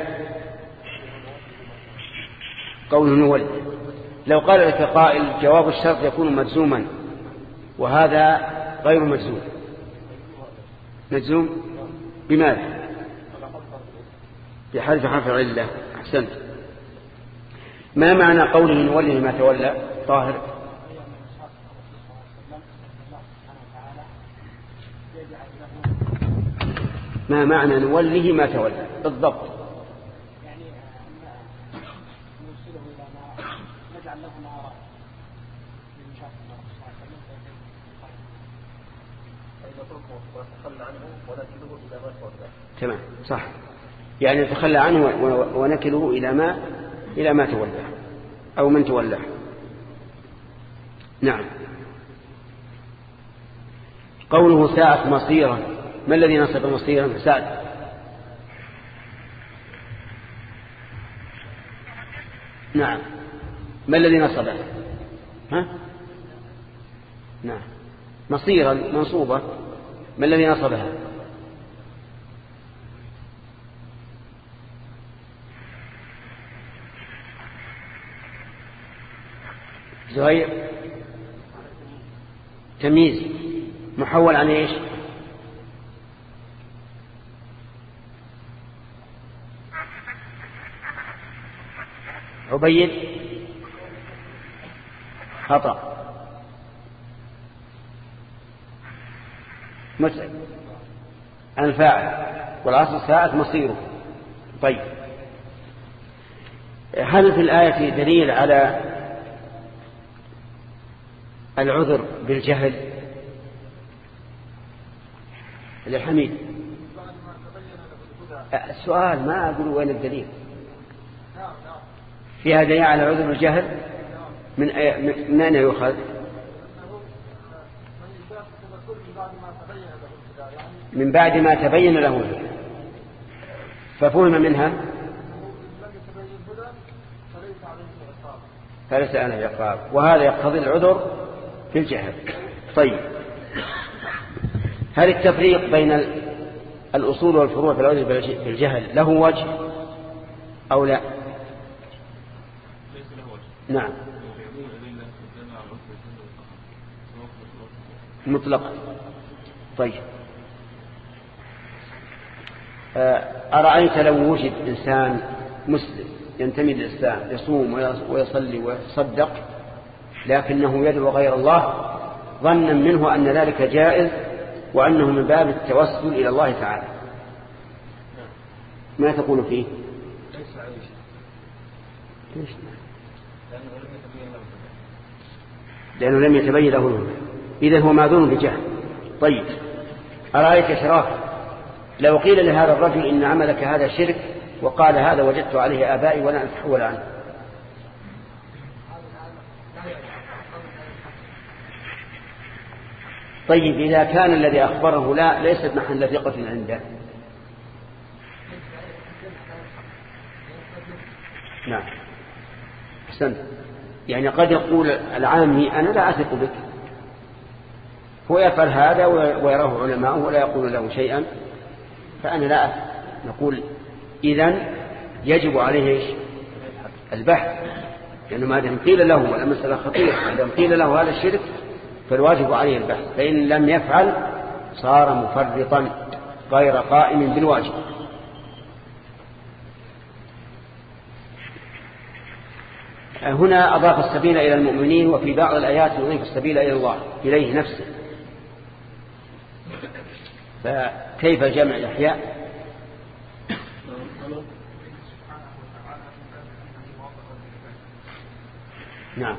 قوله نولد. لو قال لك قائل جواب الشرط يكون مجزوما، وهذا غير مجزوم. مجزوم بماذا؟ بحذف حرف العلة. أحسنت. ما معنى قوله نوله ما تولى؟ طاهر. ما معنى نوله ما تولى بالضبط؟ يعني نوصله إلى ما نجعل له ما أراد من شاء الله صلى الله عليه وسلم فإذا تركه وتخلى عنه ونكله إلى ما تولى. تمام صح، يعني نتخلى عنه ونكله إلى ما إلى ما تولى أو من تولى. نعم. قوله ساءت مصيرا، ما الذي نصب مصيرا؟ سعد. نعم. ما الذي نصبه؟ ها؟ نعم. مصيرا منصوبة. ما الذي نصبها؟ زهير. تمييز محول عن ايش؟ عبيد. خطأ. متعب. الفاعل والأصل ساءت مصيره. طيب، هل في الآية دليل على العذر بالجهل؟ الحميد. السؤال ما أقول وين الدليل في هذا دليل على عذر الجهل؟ من من أين يؤخذ؟ من بعد ما تبين له الهدى، ففهم منها فليس عليه عقاب، وهذا يقتضي العذر في الجهل. طيب، هل التفريق بين الأصول والفروع في العذر بالجهل له وجه أو لا؟ نعم مطلقا. طيب، أرأيت لو وجد إنسان مسلم ينتمي للإسلام يصوم ويصلي ويتصدق لكنه يدعو غير الله ظنا منه أن ذلك جائز وأنه من باب التوسل إلى الله تعالى، ما تقول فيه؟ ليش؟ لأنه لم يتبين له الهدى، إذن هو معذور بجهل. طيب، أرأيت شراف لو قيل لهذا الرجل إن عملك هذا شرك وقال هذا وجدت عليه آبائي ولا أتحول عنه، طيب إذا كان الذي أخبره لا ليست محل ثقة عنده؟ نعم أحسنت. يعني قد يقول العامي أنا لا أثق بك، هو يفعل هذا ويراه علماء ولا يقول له شيئا، فأنا لا أثق. نقول إذن يجب عليه البحث، لأنه ما دام قيل له ولا مسألة خطيرة، ما دام قيل له هذا الشرك فالواجب عليه البحث، فإن لم يفعل صار مفرطا غير قائم بالواجب. هنا أضاف السبيل إلى المؤمنين، وفي بعض الآيات يضيف السبيل إلى الله إليه نفسه، فكيف جمع الأحياء؟ نعم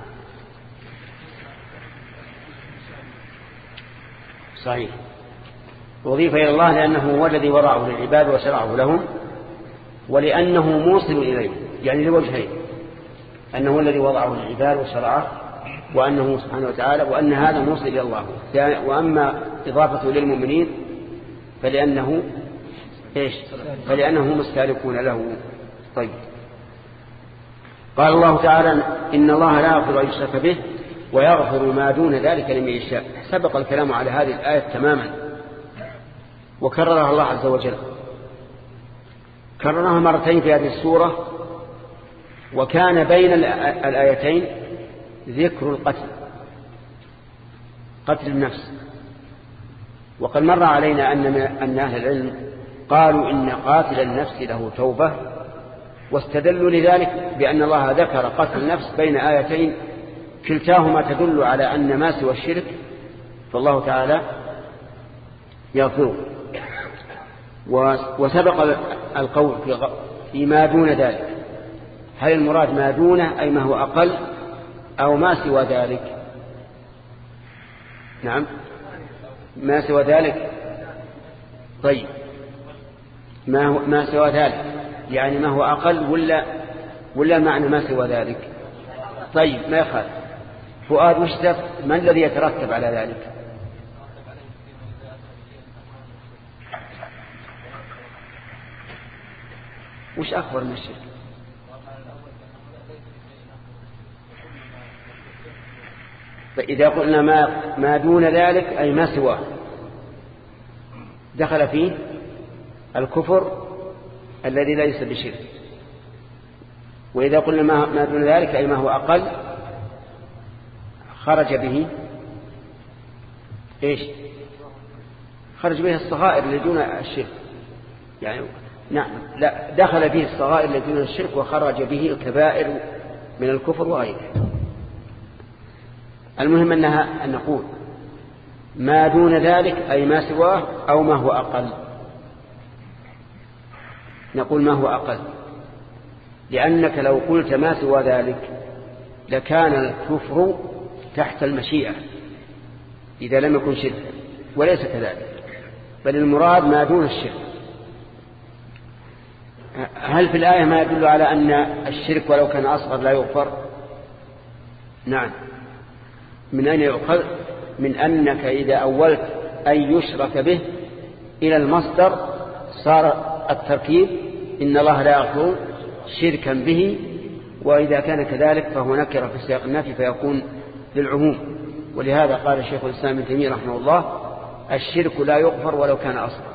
صحيح، أضيف إلى الله لأنه هو الذي وضعه للعباد وشرعه لهم، ولأنه موصل إليهم، يعني لوجهين: أنه الذي وضعه للعباد وشرعه، وأنه سبحانه وتعالى، وأن هذا موصل إلى الله. وأما إضافته للمؤمنين فلأنه إيش؟ فلأنهم مستهلكون له. طيب، قال الله تعالى: إن الله لا يغفر أن يشرك به ويغفر ما دون ذلك لمن يشاء. سبق الكلام على هذه الآية تماما وكررها الله عز وجل، كررها مرتين في هذه السورة، وكان بين الآيتين ذكر القتل، قتل النفس. وقد مر علينا أن أن أهل العلم قالوا إن قاتل النفس له توبة، واستدلوا لذلك بأن الله ذكر قتل النفس بين آيتين كلتاهما تدل على أن ما سوى الشرك فالله تعالى يغفره. وسبق القول في ما دون ذلك، هل المراد ما دونه أي ما هو أقل أو ما سوى ذلك؟ نعم ما سوى ذلك. طيب ما, هو ما سوى ذلك يعني ما هو أقل ولا ولا معنى ما سوى ذلك؟ طيب ما يخالف. فؤاد وش ما الذي يترتب على ذلك؟ وش أكبر من الشرك؟ فإذا قلنا ما, ما دون ذلك أي ما سواه دخل فيه الكفر الذي ليس بشرك. وإذا قلنا ما, ما دون ذلك أي ما هو أقل خرج به إيش؟ خرج به الصغائر اللي دون الشرك يعني. نعم لا دخل فيه الصغائر اللي دون الشرك وخرج به الكبائر من الكفر وغيره. المهم أنها أن نقول ما دون ذلك أي ما سواه أو ما هو أقل. نقول ما هو أقل لأنك لو قلت ما سوى ذلك لكان الكفر تحت المشيئة إذا لم يكن شركا، وليس كذلك، بل المراد ما دون الشرك. هل في الآية ما يدل على أن الشرك ولو كان أصغر لا يغفر؟ نعم. من أين يؤخذ؟ من أنك إذا أولت أن يشرك به إلى المصدر صار التركيب إن الله لا يغفر شركا به، وإذا كان كذلك فهو نكر في سياق النفي فيكون للعموم. ولهذا قال الشيخ الإسلام ابن تيمية رحمه الله الشرك لا يغفر ولو كان أصغر.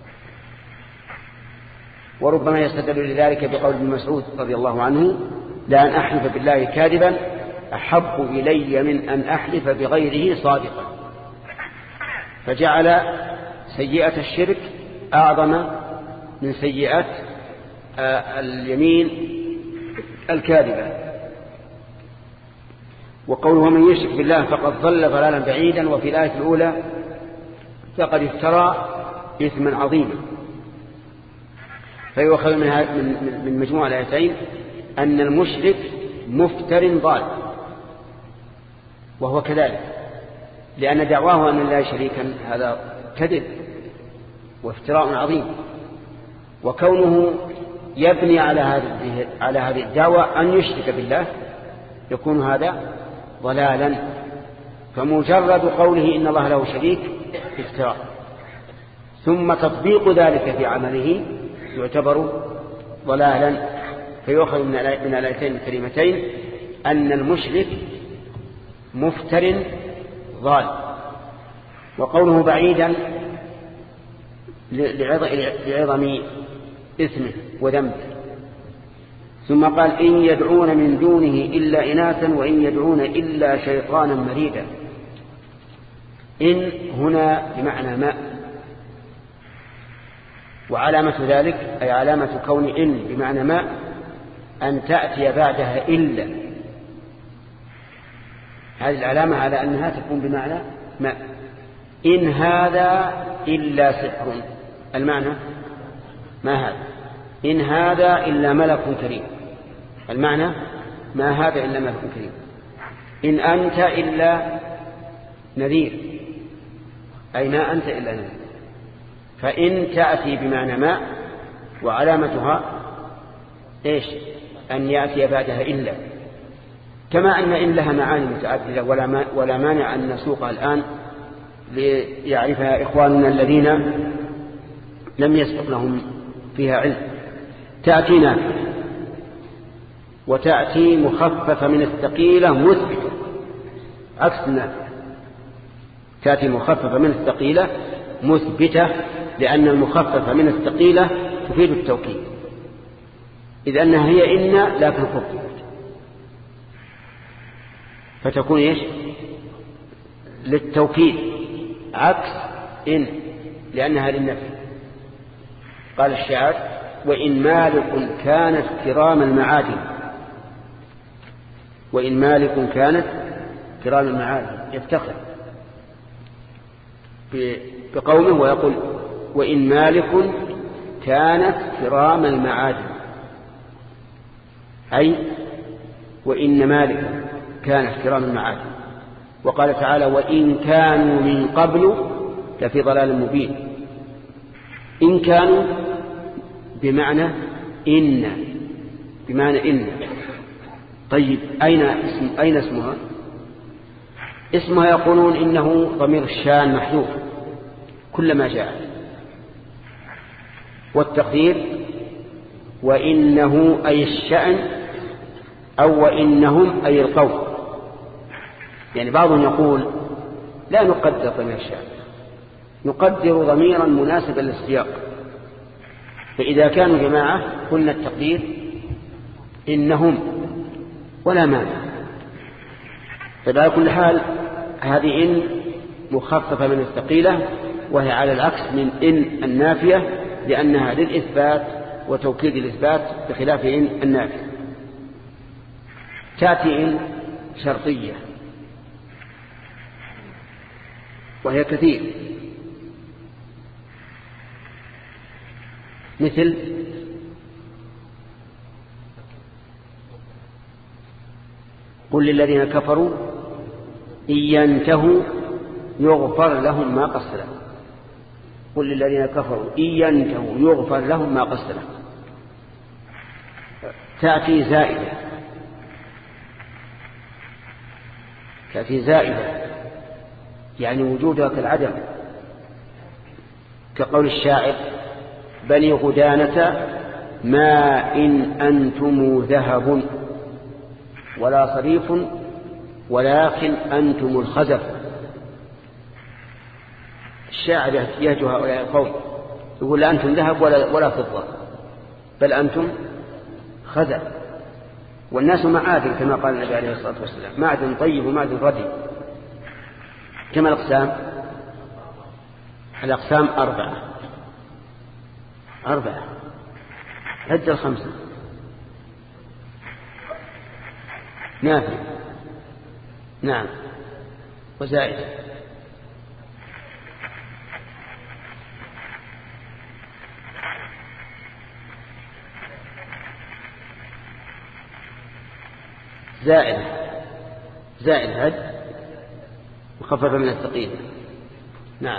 وربما يستدل لذلك بقول ابن مسعود رضي الله عنه لأن أحلف بالله كاذبا أحب إلي من أن أحلف بغيره صادقا، فجعل سيئة الشرك أعظم من سيئة اليمين الكاذبة. وقوله من يشرك بالله فقد ضل ضلالا بعيدا، وفي الآية الأولى فقد افترى إثما عظيما. فيؤخذ من من مجموع الآيتين أن المشرك مفتر ضال، وهو كذلك، لأن دعواه أن لا شريكا هذا كذب وافتراء عظيم. وكونه يبني على هذه على هذه الدعوة أن يشرك بالله يكون هذا ضلالا. فمجرد قوله إن الله له شريك افتراء، ثم تطبيق ذلك في عمله يعتبر ضلالا. فيؤخذ من الآيتين الكريمتين أن المشرك مفتر ضال. وقوله بعيدا لعظم إثمه وذنبه. ثم قال إن يدعون من دونه إلا إناثا وإن يدعون إلا شيطانا مريدا. إن هنا بمعنى ما، وعلامة ذلك أي علامة كون إن بمعنى ما أن تأتي بعدها إلا. هذه العلامة على أنها تكون بمعنى ما. إن هذا إلا سحر، المعنى ما هذا. إن هذا إلا ملك كريم، المعنى ما هذا إلا ملك كريم. إن أنت إلا نذير، أي ما أنت إلا نذير. فإن تأتي بمعنى ما، وعلامتها إيش؟ أن يأتي بعدها إلا. كما أن إن لها معاني متعددة ولا, ولا مانع أن نسوقها الآن ليعرفها إخواننا الذين لم يسبق لهم فيها علم. تأتي نافية، وتأتي مخففة من الثقيلة مثبتة، عكس النافية. تأتي مخففة من الثقيلة مثبتة، لأن المخففة من الثقيلة تفيد التوكيد، إذ أنها هي إن لكن خففت، فتكون إيش؟ للتوكيد، عكس إن لأنها للنفي. قال الشاعر وإن مالك كانت كرام المعادن وإن مالك كانت كرام المعادن يفتخر بقومه ويقول وإن مالك كانت كرام المعادن أي وإن مالك كانت كرام المعادن. وقال تعالى وإن كانوا من قبل لفي ضلال مبين. إن كانوا بمعنى إن بمعنى إن. طيب أين اسم أين اسمها؟ اسمها يقولون إنه ضمير الشان محذوف كلما جاء، والتقدير وإنه أي الشأن أو وإنهم أي القوم. يعني بعضهم يقول لا نقدر ضمير الشأن، نقدر ضميرا مناسبا للسياق، فإذا كانوا جماعة قلنا التقدير إنهم ولا مانع. فعلى كل حال هذه إن مخففة من الثقيلة، وهي على العكس من إن النافية لأنها للإثبات وتوكيد الإثبات بخلاف إن النافية. تأتي إن شرطية وهي كثير، مثل قل للذين كفروا إن ينتهوا يغفر لهم ما قد سلف. قل للذين كفروا إن ينتهوا يغفر لهم ما قد سلف. تأتي زائدة تأتي زائدة يعني وجودها كالعدم، كقول الشاعر بني غدانة ما إن أنتم ذهب ولا صريف ولكن أنتم الخزف. الشاعر يهجو هؤلاء القوم يقول لا أنتم ذهب ولا, ولا فضة بل أنتم خزف. والناس معادن كما قال النبي عليه الصلاة والسلام، معدن طيب ومعدن ردي. كما الأقسام؟ الأقسام أربعة أربعة عد الخمسة. نافع نعم وزائد زائد زائد هد مخفف من الثقيل. نعم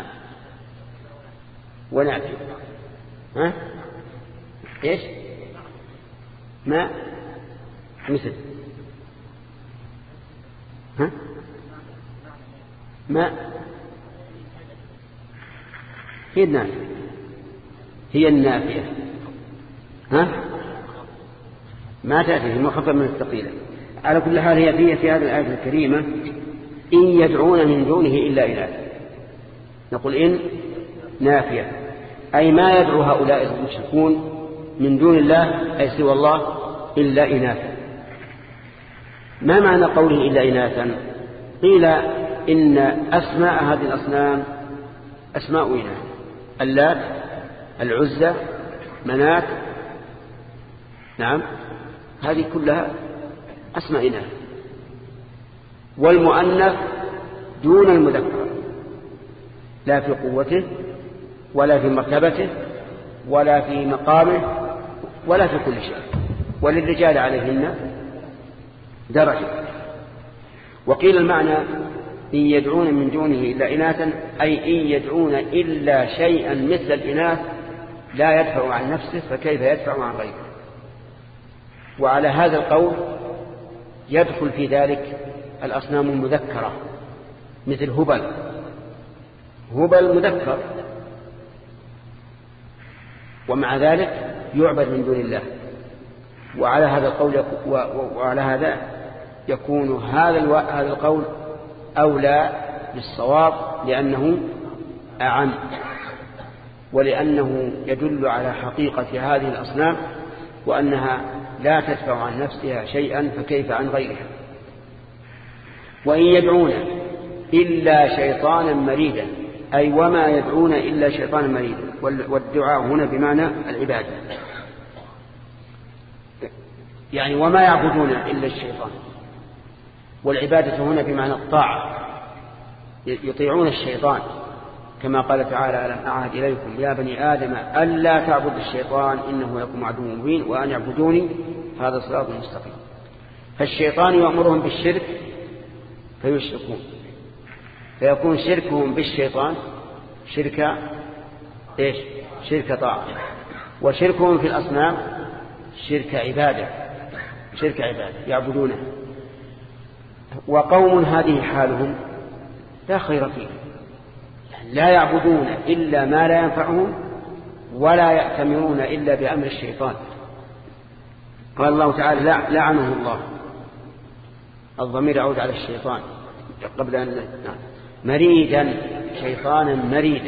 ونافع. ها ايش ما مثل ها ما هي النافية هي النافية ها ما تأتي في مخفف من الثقيلة. على كل حال هي فيه في هذه الآية الكريمة إن يدعون من دونه إلا إناثا. نقول إن نافية أي ما يدعو هؤلاء المشركون من دون الله أي سوى الله إلا إناثا. ما معنى قوله إلا إناثا؟ قيل إن أسماء هذه الأصنام أسماء إناث، اللات العزى منات، نعم هذه كلها أسماء إناث، والمؤنث دون المذكر لا في قوته ولا في مرتبته ولا في مقامه ولا في كل شيء، وللرجال عليهن درجة. وقيل المعنى إن يدعون من دونه إلا إناثا أي إن يدعون إلا شيئا مثل الإناث لا يدفع عن نفسه فكيف يدفع عن غيره. وعلى هذا القول يدخل في ذلك الأصنام المذكرة مثل هبل. هبل مذكر ومع ذلك يعبد من دون الله. وعلى هذا القول وعلى هذا يكون هذا هذا القول أولى بالصواب لأنه أعم، ولأنه يدل على حقيقة هذه الأصنام وأنها لا تدفع عن نفسها شيئا فكيف عن غيرها. وإن يدعون إلا شيطانا مريدا أي وما يدعون إلا شيطانا مريدا، والدعاء هنا بمعنى العبادة، يعني وما يعبدون إلا الشيطان، والعبادة هنا بمعنى الطاعة، يطيعون الشيطان كما قال تعالى ألم أعهد إليكم يا بني آدم ألا تعبدوا الشيطان إنه لكم عدو مبين وأن يعبدوني هذا صراط مستقيم. فالشيطان يأمرهم بالشرك فيشركون، فيكون شركهم بالشيطان شرك إيش؟ شرك طاعة، وشركهم في الأصنام شرك عبادة، شرك عبادة يعبدونه. وقوم هذه حالهم لا خير فيه، لا يعبدون إلا ما لا ينفعهم ولا يأتمرون إلا بأمر الشيطان. قال الله تعالى لعنه الله، الضمير يعود على الشيطان قبل أن نعم. مريدا، شيطانا مريدا.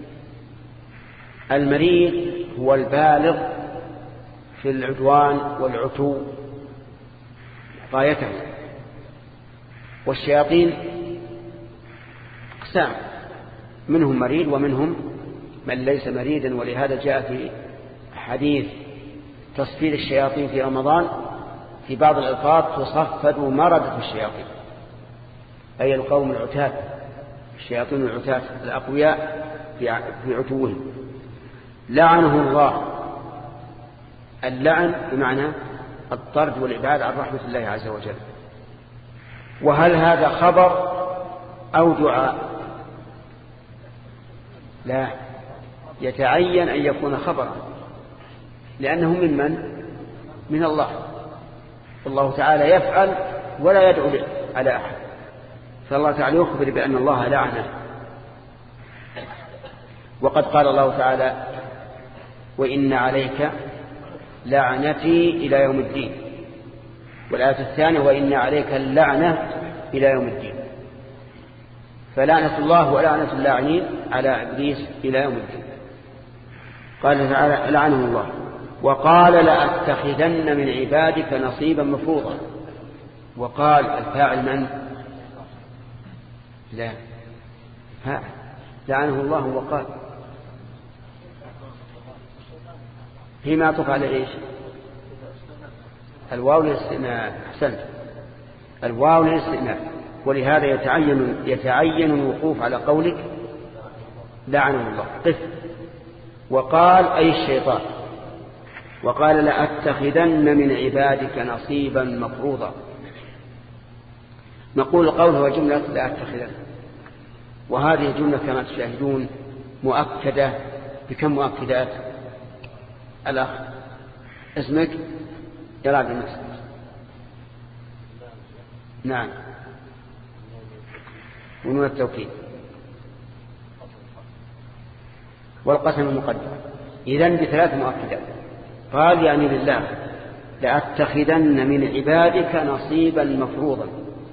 المريد هو البالغ في العدوان والعتو غايته. والشياطين أقسام، منهم مريد ومنهم من ليس مريدا، ولهذا جاء في حديث تصفير الشياطين في رمضان في بعض الألفاظ تصفد مردة الشياطين، أي القوم العتاة، الشياطين العتاة الأقوياء في عتوهم. لعنه الله، اللعن بمعنى الطرد والإبعاد عن رحمة الله عز وجل. وهل هذا خبر أو دعاء؟ لا، يتعين أن يكون خبرا، لأنه من من؟ من الله. الله تعالى يفعل ولا يدعو على أحد، فالله تعالى يخبر بأن الله لعنه. وقد قال الله تعالى وإن عليك لعنتي إلى يوم الدين، والآية الثانية وإن عليك اللعنة إلى يوم الدين. فلعنة الله ولعنة اللاعنين على إبليس إلى يوم الدين. قال تعالى لعنه الله. وقال لأتخذن من عبادك نصيبا مفروضا. وقال الفاعل من؟ لا، فاعل لعنه الله. وقال فيما عطف على إيش؟ الواو للاستئناف. أحسنت، الواو للاستئناف، ولهذا يتعين يتعين الوقوف على قولك لعنه الله. قف. وقال أي الشيطان. وقال لأتخذن من عبادك نصيبا مفروضا. نقول القول هو جملة لأتخذن، وهذه الجملة كما تشاهدون مؤكدة بكم مؤكدات؟ الأخ اسمك؟ يراد الناس. نعم، ونون التوكيد والقسم المقدم. إذن بثلاث مؤكدات. قال يعني لله لأتخذن من عبادك نصيبا مفروضا.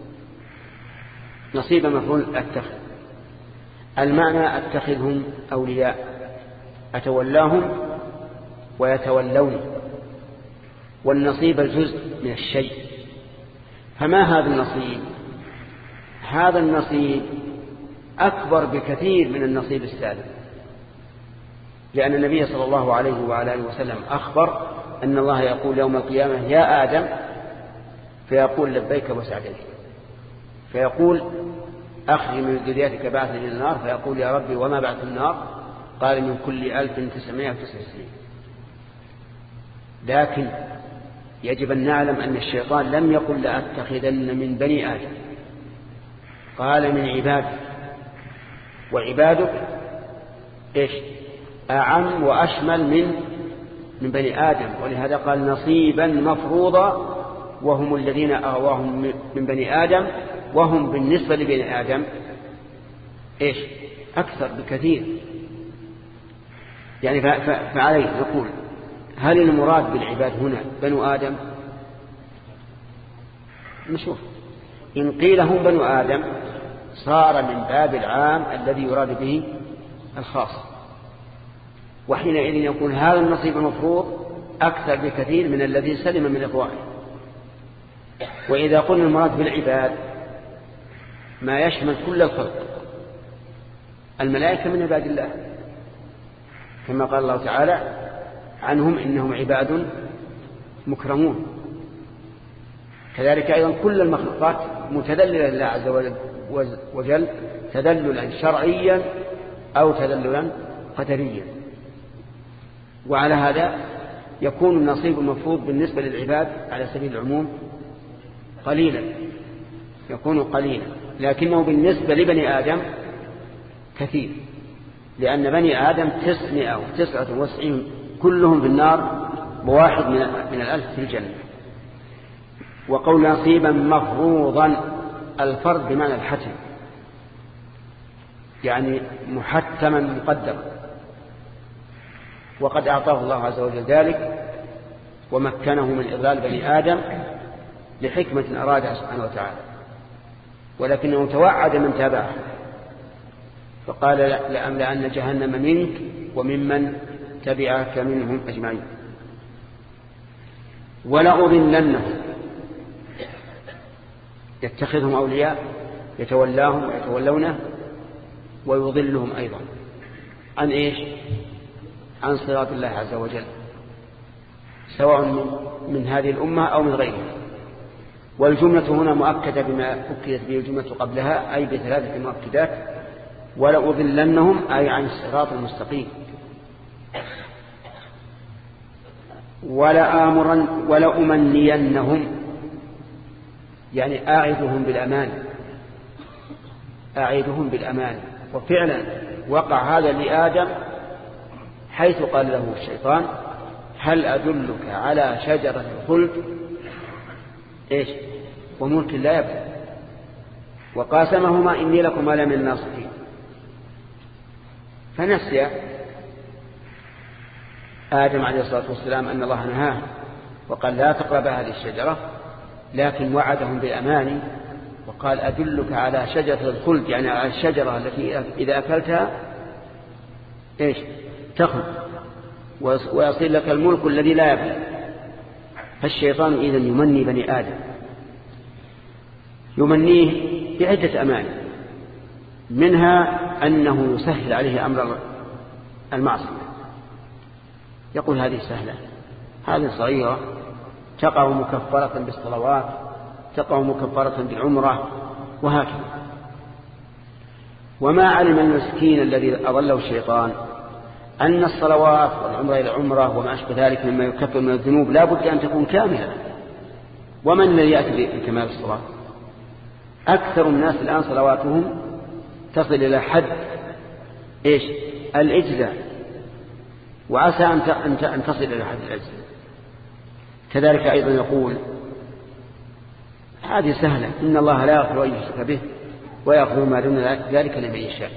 نصيبا مفروض أتخذ، المعنى أتخذهم أولياء، أتولاهم ويتولون. والنصيب الجزء من الشيء. فما هذا النصيب؟ هذا النصيب أكبر بكثير من النصيب السالم، لأن النبي صلى الله عليه وعلى آله وسلم أخبر أن الله يقول يوم القيامة يا آدم، فيقول لبيك وسعديك، فيقول أخرج من ذريتك بعث إلى النار، فيقول يا ربي وما بعث النار؟ قال من كل ألف تسعمائة وتسعة وتسعين. لكن يجب أن نعلم أن الشيطان لم يقل لأتخذن من بني آدم، قال من عبادك. وعبادك إيش؟ أعم وأشمل من من بني آدم، ولهذا قال نصيبا مفروضا، وهم الذين أغواهم من بني آدم، وهم بالنسبة لبني آدم إيش؟ أكثر بكثير. يعني فعليه نقول هل المراد بالعباد هنا بنو آدم؟ نشوف. إن قيل هم بنو آدم صار من باب العام الذي يراد به الخاص، وحينئذ يكون هذا النصيب المفروض أكثر بكثير من الذي سلم من إخوانه. وإذا قلنا المراد بالعباد ما يشمل كل الخلق، الملائكة من عباد الله، كما قال الله تعالى عنهم إنهم عباد مكرمون. كذلك أيضا كل المخلوقات متذللة لله عز وجل تذللا شرعيا أو تذللا قدريا. وعلى هذا يكون النصيب المفروض بالنسبة للعباد على سبيل العموم قليلا، يكون قليلا، لكنه بالنسبة لبني آدم كثير، لأن بني آدم تسعمائة وتسعة وتسعين كلهم في النار بواحد من الألف في الجنة. وقول نصيبا مفروضا، الفرض بمعنى الحتم، يعني محتما مقدرا، وقد أعطاه الله عز وجل ذلك ومكنه من إضلال بني آدم لحكمة أرادها سبحانه وتعالى، ولكنه توعد من تابعه فقال لأملأن جهنم منك وممن تبعك منهم أجمعين. ولأضلنهم، يتخذهم أولياء يتولاهم ويتولونه، ويضلهم أيضا عن إيش؟ عن صراط الله عز وجل، سواء من هذه الأمة أو من غيرها. والجملة هنا مؤكدة بما أكدت به الجملة قبلها، أي بثلاثة مؤكدات. ولأضلنهم أي عن الصراط المستقيم. ولآمرن ولأمنينهم، يعني أعدهم بالأمان، أعدهم بالأمان. وفعلا وقع هذا لآدم حيث قال له الشيطان هل أدلك على شجرة الخلد إيش وملك لا يبلى، وقاسمهما إني لكما لمن الناصحين. فنسي آدم عليه الصلاة والسلام أن الله نهاه وقال لا تقرب هذه الشجرة، لكن وعدهم بأمان وقال أدلك على شجرة الخلد، يعني على الشجرة التي إذا أكلتها إيش تخلد ويصير لك الملك الذي لا يبلى. فالشيطان إذن يمني بني آدم، يمنيه بعدة أمان، منها أنه يسهل عليه أمر المعصية، يقول هذه سهلة، هذه صغيرة، تقع مكفرة بالصلوات، تقع مكفرة بالعمرة، وهكذا. وما علم المسكين الذي أضله الشيطان أن الصلوات والعمرة إلى العمرة وما أشبه ذلك مما يكفر من الذنوب لا بد أن تكون كاملة. ومن الذي يأتي بكمال الصلاة؟ أكثر الناس الآن صلواتهم تصل إلى حد إيش الإجزاء، وعسى أن تصل إلى حد الإجزاء. كذلك أيضا يقول هذه سهلة، إن الله لا يغفر أن يشرك به ويغفر ما دون ذلك لمن يشاء.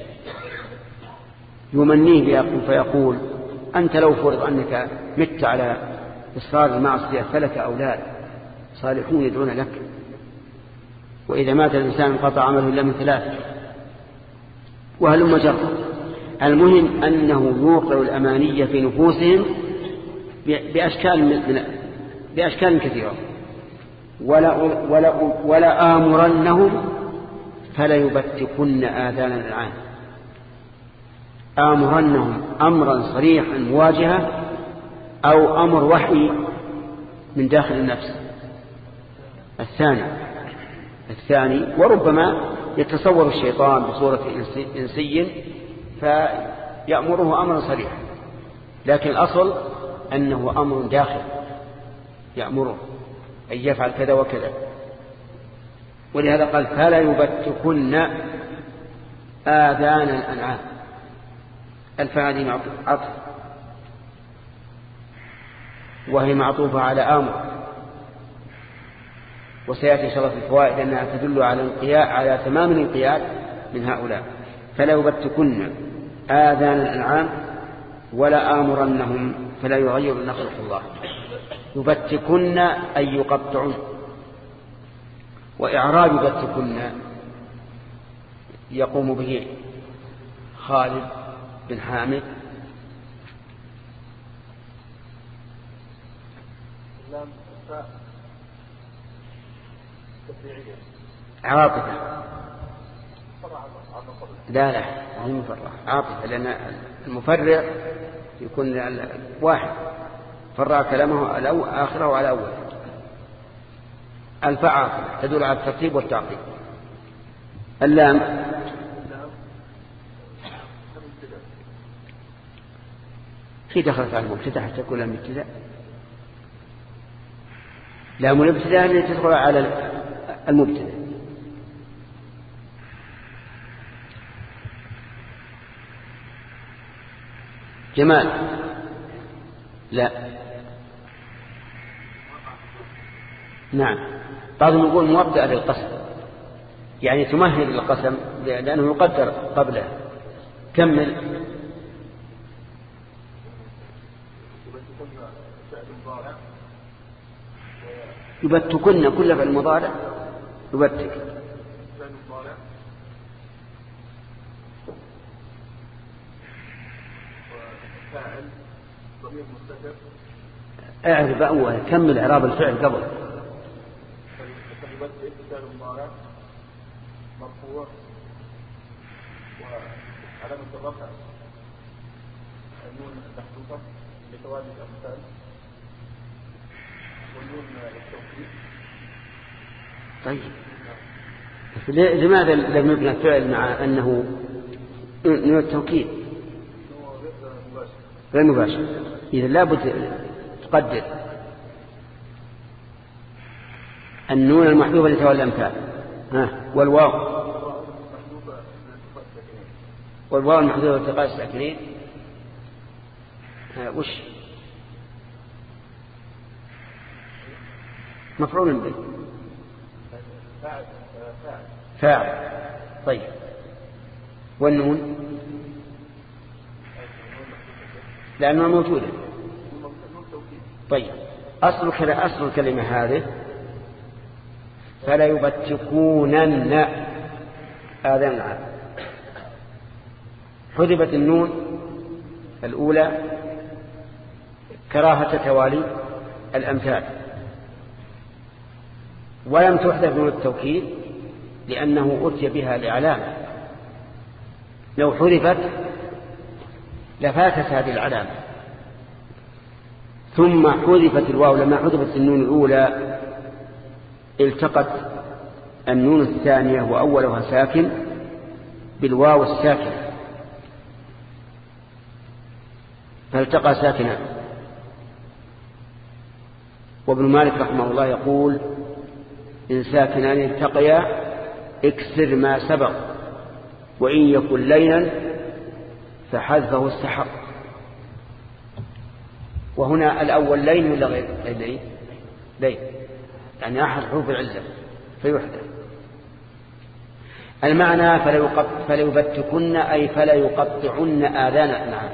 يمنيه فيقول أنت لو فرض أنك مت على إصرار المعصية فلك أولاد صالحون يدعون لك، وإذا مات الإنسان انقطع عمله إلا من ثلاث، وهلم جرا. المهم أنه يوقع الأمانية في نفوسهم بأشكال, من بأشكال كثيرة. ولا, ولا, ولا آمرنهم فلا يبتكن آذان الأنعام. آمرنهم أمرا صريحا مواجهة، أو أمر وحي من داخل النفس. الثاني الثاني وربما يتصور الشيطان بصورة إنسي فيأمره أمرا صريحا، لكن الأصل أنه أمر داخل يأمره أن يفعل كذا وكذا. ولهذا قال فلا يبتكن آذان الأنعام. الفاعل عطف وهي معطوفة على آمر، وسيأتي شرط الفوائد أنها تدل على الانقياد على تمام الانقياد من هؤلاء. فلا يبتكن آذان الأنعام ولا آمرنهم فلا يغيرن خلق الله. يبتكن أي يقطعون. وإعراب يبتكن يقوم به خالد بن حامد. عاطفة لا لا هي مفرع عاطفة، لأن المفرع يكون واحد فرع كلامه على آخره على أول. الفاء عاطفة تدل على الترتيب والتعقيب. اللام في دخلت على المبتدأ حتى تكون لام ابتداء. لام الابتداء اللي تدخل على المبتدأ. جمال لا. نعم بعضهم يقول مبدأ للقسم، يعني تمهد للقسم لأنه يقدر قبله. كمل. يبتكن كل فعل مضارع يبتك. اعرف أول كمل إعراب الفعل قبل. مرفوع وعلامة الرفع النون المحذوفة لتوالي الأمثال والنون التوكيد. طيب لماذا لم يبنى الفعل مع أنه نون التوكيد غير مباشر؟ إذا لابد تقدر النون المحذوفة لتوالي الأمثال ها والواو والواو المحذوفة لالتقاء الساكنين وش مفعول به فاعل. طيب والنون لأنها موجودة. طيب أصل كلا أصل الكلمة هذه فلا يبتكونن آذان العام. حذفت النون الأولى كراهة توالي الأمثال، ولم تحذف نون التوكيد لأنه أتي بها لعلامة. لو حذفت لفاتت هذه العلامة. ثم حذفت الواو لما حذفت النون الأولى التقت النون الثانية وأولها ساكن بالواو الساكنة فالتقى ساكنا. وابن مالك رحمه الله يقول إن ساكنان التقيا اكسر ما سبق وإن يكن لينا فحذفه استحق. وهنا الأول لين ولا غير لين؟ لين يعني أحد حروف العلة فيحذف. المعنى فلا يبتكن أي فلا يقطعن آذان الأنعام،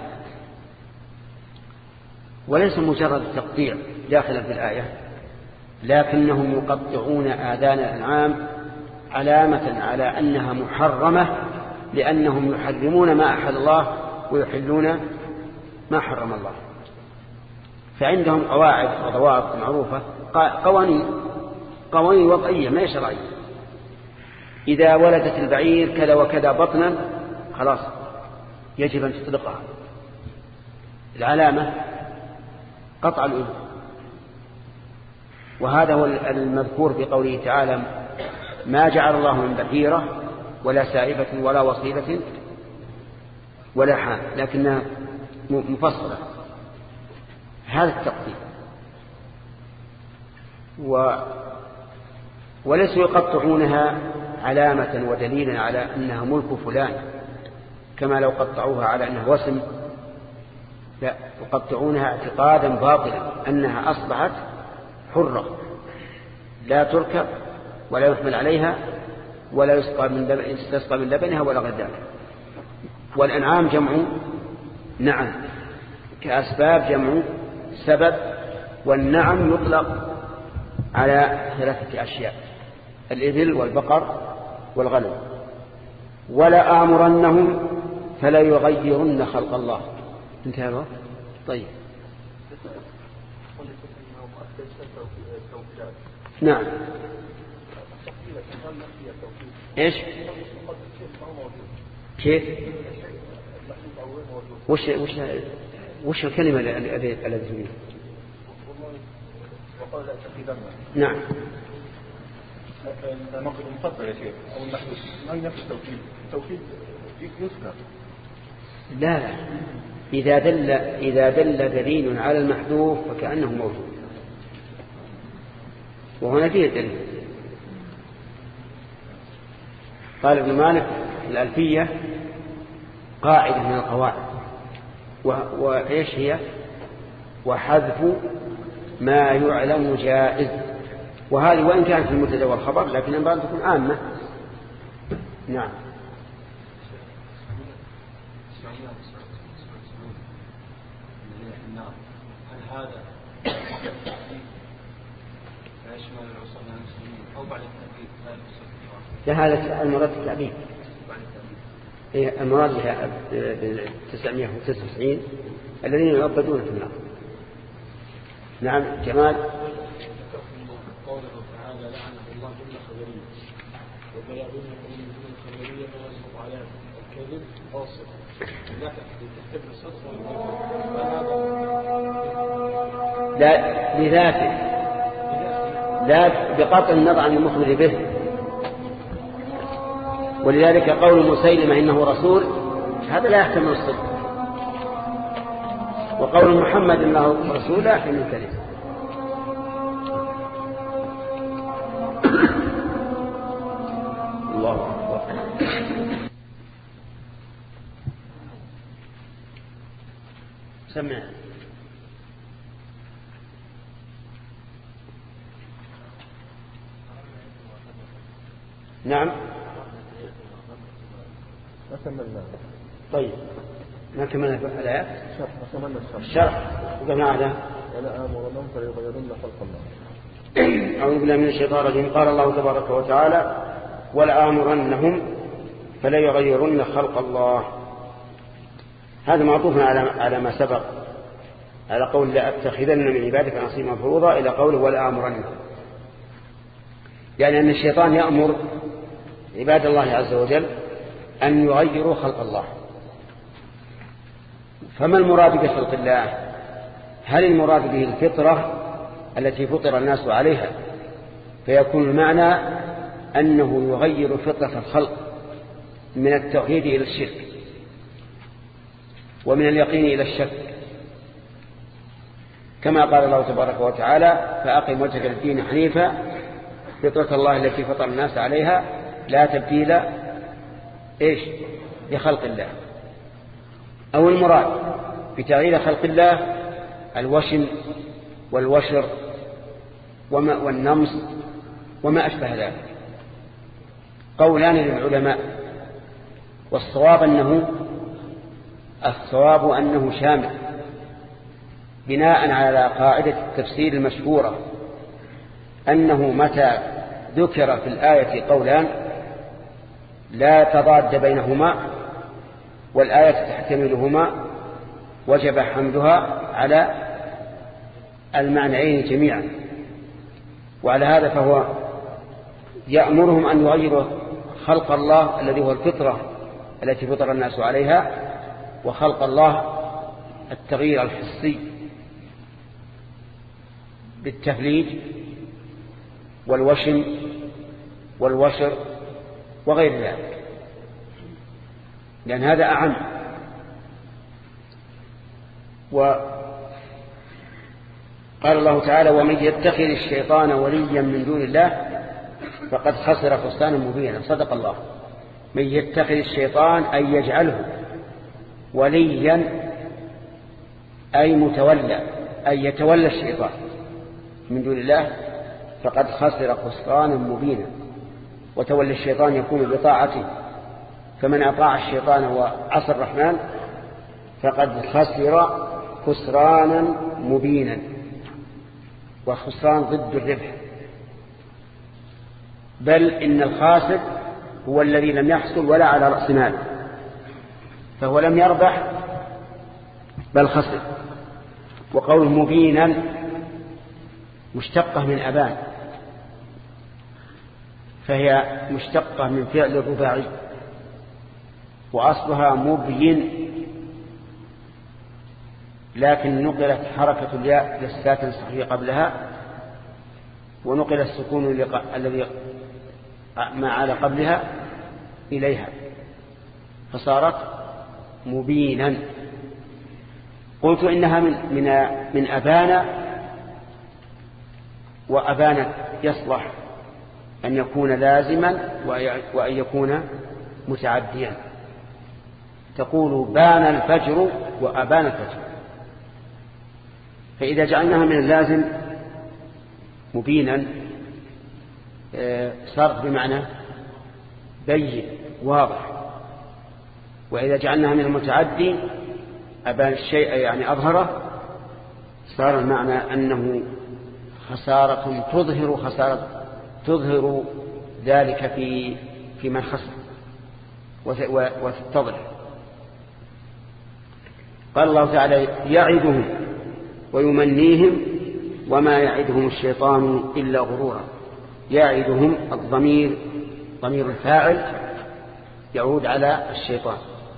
وليس مجرد تقطيع داخلا في الآية، لكنهم يقطعون آذان الأنعام علامة على أنها محرمة، لأنهم يحرمون ما أحل الله ويحلون ما حرم الله. فعندهم قواعد وضوابط معروفة، قوانين قوانين وضعية ما شرعية. إذا ولدت البعير كذا وكذا بطنا خلاص يجب أن تطلقها. العلامة قطع الأذن. وهذا هو المذكور في قوله تعالى ما جعل الله من بحيرة ولا سائبة ولا وصيلة ولا حام، لكنها مفصلة. هذا التقدير. و... وليسوا يقطعونها علامة ودليلا على أنها ملك فلان كما لو قطعوها على أنها وسم، لا، يقطعونها اعتقادا باطلا أنها أصبحت حرة لا تركب ولا يحمل عليها ولا يسقى من لبن يستسقى من لبنها ولا غير ذلك. والأنعام جمع نعم، كأسباب جمع سبب. والنعم يطلق على ثلاثة أشياء: الإبل والبقر والغنم. ولا آمرنهم فلا يغيرن خلق الله. انتهى الوقت. طيب نعم. ايش كيف وش وش وش الكلمة التي تريد؟ وقال لا تقيدن. نعم. النقد المفضل يا شيخ أو المحدود ما ينفي التوكيد. التوكيد يذكر. لا لا إذا دل إذا دل دليل على المحذوف فكأنه موجود، وهنا فيه الدليل. قال ابن مالك الألفية قاعدة من القواعد، وإيش هي؟ وحذف ما يعلم جائز، وهذه وإن كانت في المبتدا والخبر لكن ينبغي أن تكون عامة. نعم. هل هذا يشمل العصر من المسلمين أو بعد التأكيد؟ هذا المراد التعبيد. المراد بها تسعمائة وتسعة وتسعين الذين يعبدون في النار. نعم. جمال. قوله تعالى لعنه الله كل خبرية وبيعون من الخبرية ما يصدق على الكذب قاصر لا تحتمل الصدق لا لذاته لا بقطع النظر عن المخبر به. ولذلك قول مسيلمة إنه رسول هذا لا يحتمل الصدق، وقول محمد إنه رسول لا يحتمل الكذب. الله أكبر. سمع. نعم. ما كملنا. طيب ما كملنا الآيات. شرح. ما كملنا الشرح. الشرح وقلنا هذا. ولا آمرنهم فليغيرن خلق الله. أعوذ بالله من الشيطان الرجيم. قال الله تبارك وتعالى ولا آمرنهم فليغيرن خلق الله. هذا معطوف على على ما سبق، على قول لأتخذن من عبادك نصيبا مفروضا إلى قوله ولا آمرنهم، يعني أن الشيطان يأمر عباد الله عز وجل أن يغيروا خلق الله. فما المراد بخلق الله؟ هل المراد به الفطرة التي فطر الناس عليها فيكون المعنى أنه يغير فطرة الخلق من التوحيد إلى الشرك ومن اليقين إلى الشك، كما قال الله تبارك وتعالى فأقم وجهك للدين حنيفا فطرة الله التي فطر الناس عليها لا تبديل إيش لخلق الله. أو المراد بتغيير خلق الله الوشم والوشر وما والنمص وما أشبه ذلك. قولان للعلماء، والصواب أنه الصواب أنه شامل بناء على قاعدة التفسير المشهورة أنه متى ذكر في الآية قولان لا تضاد بينهما والآية تحتملهما وجب حملها على المعنيين جميعا. وعلى هذا فهو يأمرهم أن يغيروا خلق الله الذي هو الفطرة التي فطر الناس عليها، وخلق الله التغيير الحسي بالتفليج والوشم والوشر وغير ذلك، لأن هذا أعم. وقال الله تعالى ومن يتخذ الشيطان وليا من دون الله فقد خسر خسرانا مبينا. صدق الله. من يتخذ الشيطان أي يجعله وليا أي متولى أي يتولى الشيطان من دون الله فقد خسر خسرانا مبينا. وتولى الشيطان يكون بطاعته، فمن أطاع الشيطان وعصى الرحمن فقد خسر خسرانا مبينا. وخسران ضد الربح، بل إن الخاسر هو الذي لم يحصل ولا على رأس مال، فهو لم يربح بل خسر. وقول مبينا مشتقة من أبان، فهي مشتقة من فعل الرباعي وأصلها مبين لكن نقلت حركة الياء للساكن الصحيح قبلها، ونقل السكون الذي ما على قبلها إليها فصارت مبينا. قلت إنها من, من, من أبانا، وأبانا يصلح أن يكون لازما وأن يكون متعديا. تقول بان الفجر وأبان الفجر، فإذا جعلناها من اللازم مبينا صارت بمعنى بين واضح، وإذا جعلناها من المتعدي أبان الشيء يعني أظهره صار المعنى أنه خسارة تظهر خسارة تظهر ذلك في في من خسر وتتضح. قال الله تعالى يعدهم ويمنيهم وما يعدهم الشيطان إلا غرورا. يعدهم الضمير ضمير الفاعل يعود على الشيطان،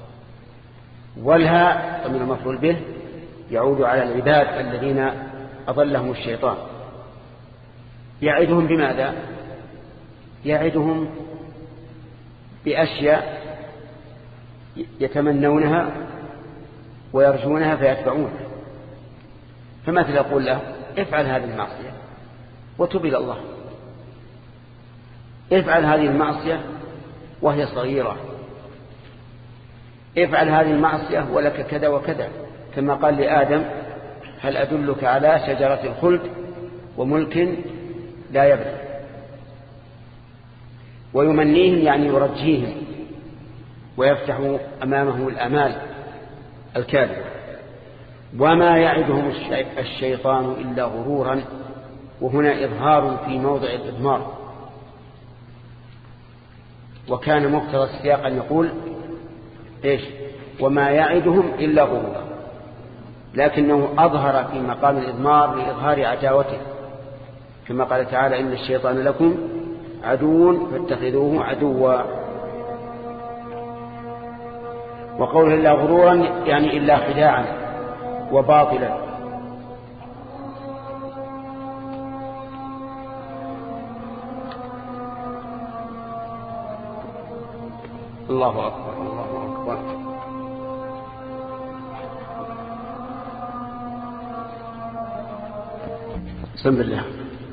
والها ضمير المفعول به يعود على العباد الذين أضلهم الشيطان. يعدهم بماذا؟ يعدهم بأشياء يتمنونها ويرجونها فيتبعونها. فمثل يقول له افعل هذه المعصية وتب إلى الله، افعل هذه المعصية وهي صغيرة، افعل هذه المعصية ولك كذا وكذا، كما قال لآدم هل أدلك على شجرة الخلد وملك لا يبلى. ويمنيهم يعني يرجيهم ويفتح أمامهم الأمال الكاذبة. وما يعدهم الشيطان إلا غرورا، وهنا إظهار في موضع الإضمار، وكان مقتضى السياق أن يقول إيش؟ وما يعدهم إلا غرورا، لكنه أظهر في مقام الإضمار لإظهار عداوته، كما قال تعالى إن الشيطان لكم عدو فاتخذوه عدوا. وقوله إلا غرورا يعني إلا خداعا وباطلا. الله أكبر الله أكبر. بسم الله.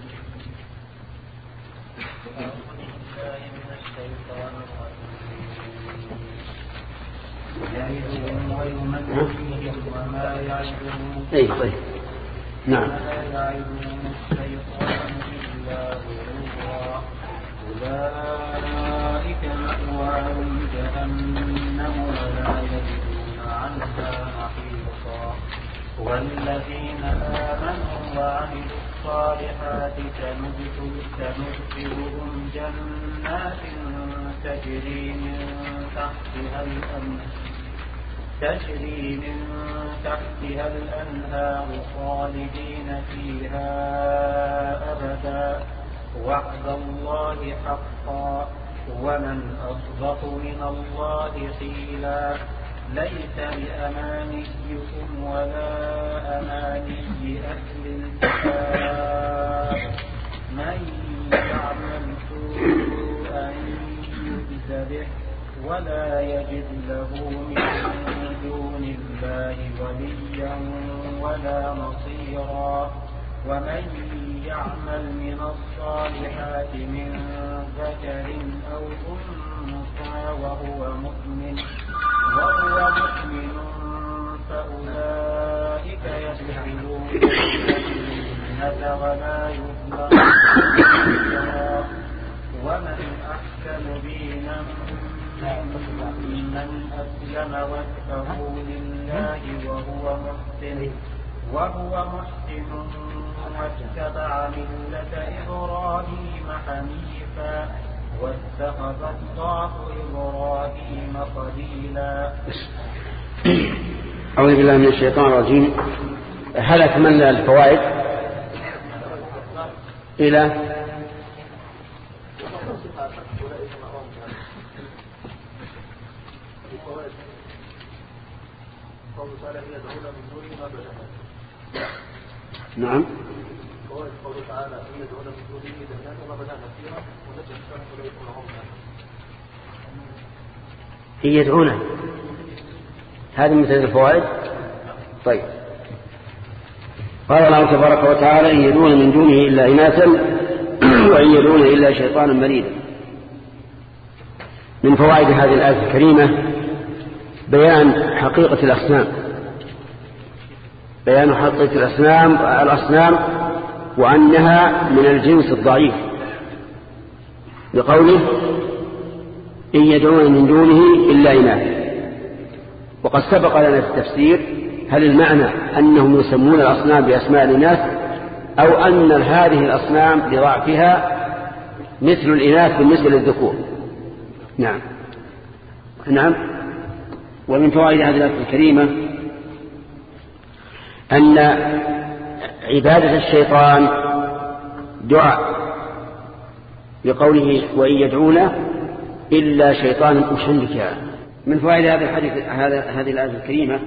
اي طيب نعم. أولئك مأواهم جهنم ولا يجدون عنها محيصا. والذين آمنوا وعملوا الصالحات سندخلهم جنات تجري من تحتها الأنهار تجري من تحتها الأنهار خالدين فيها أبدا وعد الله حقا ومن أصدق من الله قيلا. ليس بأمانيكم ولا أماني أهل الكتاب من يعمل سوءا يجز به ولا يجد له من دون الله وليا ولا نصيرا. ومن يعمل من الصالحات من ذكر أو أنثى وهو مؤمن وهو مؤمن فأولئك يدخلون الجنة ولا يظلمون. ومن أحسن دينا ممن أسلم وجهه لله وهو محسن وهو محسن واتبع ملة إبراهيم حنيفا واتخذ الله إبراهيم خليلا. أعوذ بالله من الشيطان الرجيم. هل أكملنا الفوائد إلى قوله تعالى إن يدعون من دونه ما بدأنا. نعم. قوله تعالى إن يدعون من دونه ما بدأنا كثيرا ونجد الشرح ولا يكون عمدا. إن يدعونه هذه من الفوائد. طيب قال الله تبارك وتعالى إن يدعون من دونه إلا إناثا وإن يدعون إلا شيطانا مريدا. من فوائد هذه الآية الكريمة بيان حقيقة الأصنام بيان حقيقة الأصنام الأصنام وأنها من الجنس الضعيف بقوله إن يدعون من دونه إلا إناثا. وقد سبق لنا في التفسير هل المعنى أنهم يسمون الأصنام بأسماء الإناث أو أن هذه الأصنام لضعفها مثل الإناث بالنسبة للذكور. نعم نعم. ومن فوائد هذه الآية الكريمة أن عبادة الشيطان دعاء لقوله وإن يدعون إلا شيطانا مشركا. من فوائد هذا الحديث هذا هذه الآية الكريمة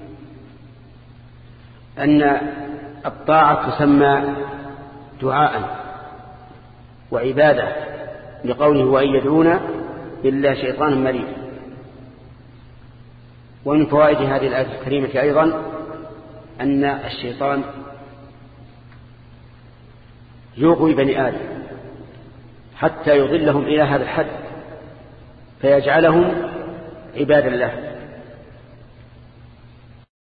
أن الطاعة تسمى دعاء وعبادة لقوله وإن يدعون إلا شيطانا مريدا. ومن فوائد هذه الآية الكريمة أيضا أن الشيطان يغوي بني آدم حتى يضلهم إلى هذا الحد فيجعلهم عباد الله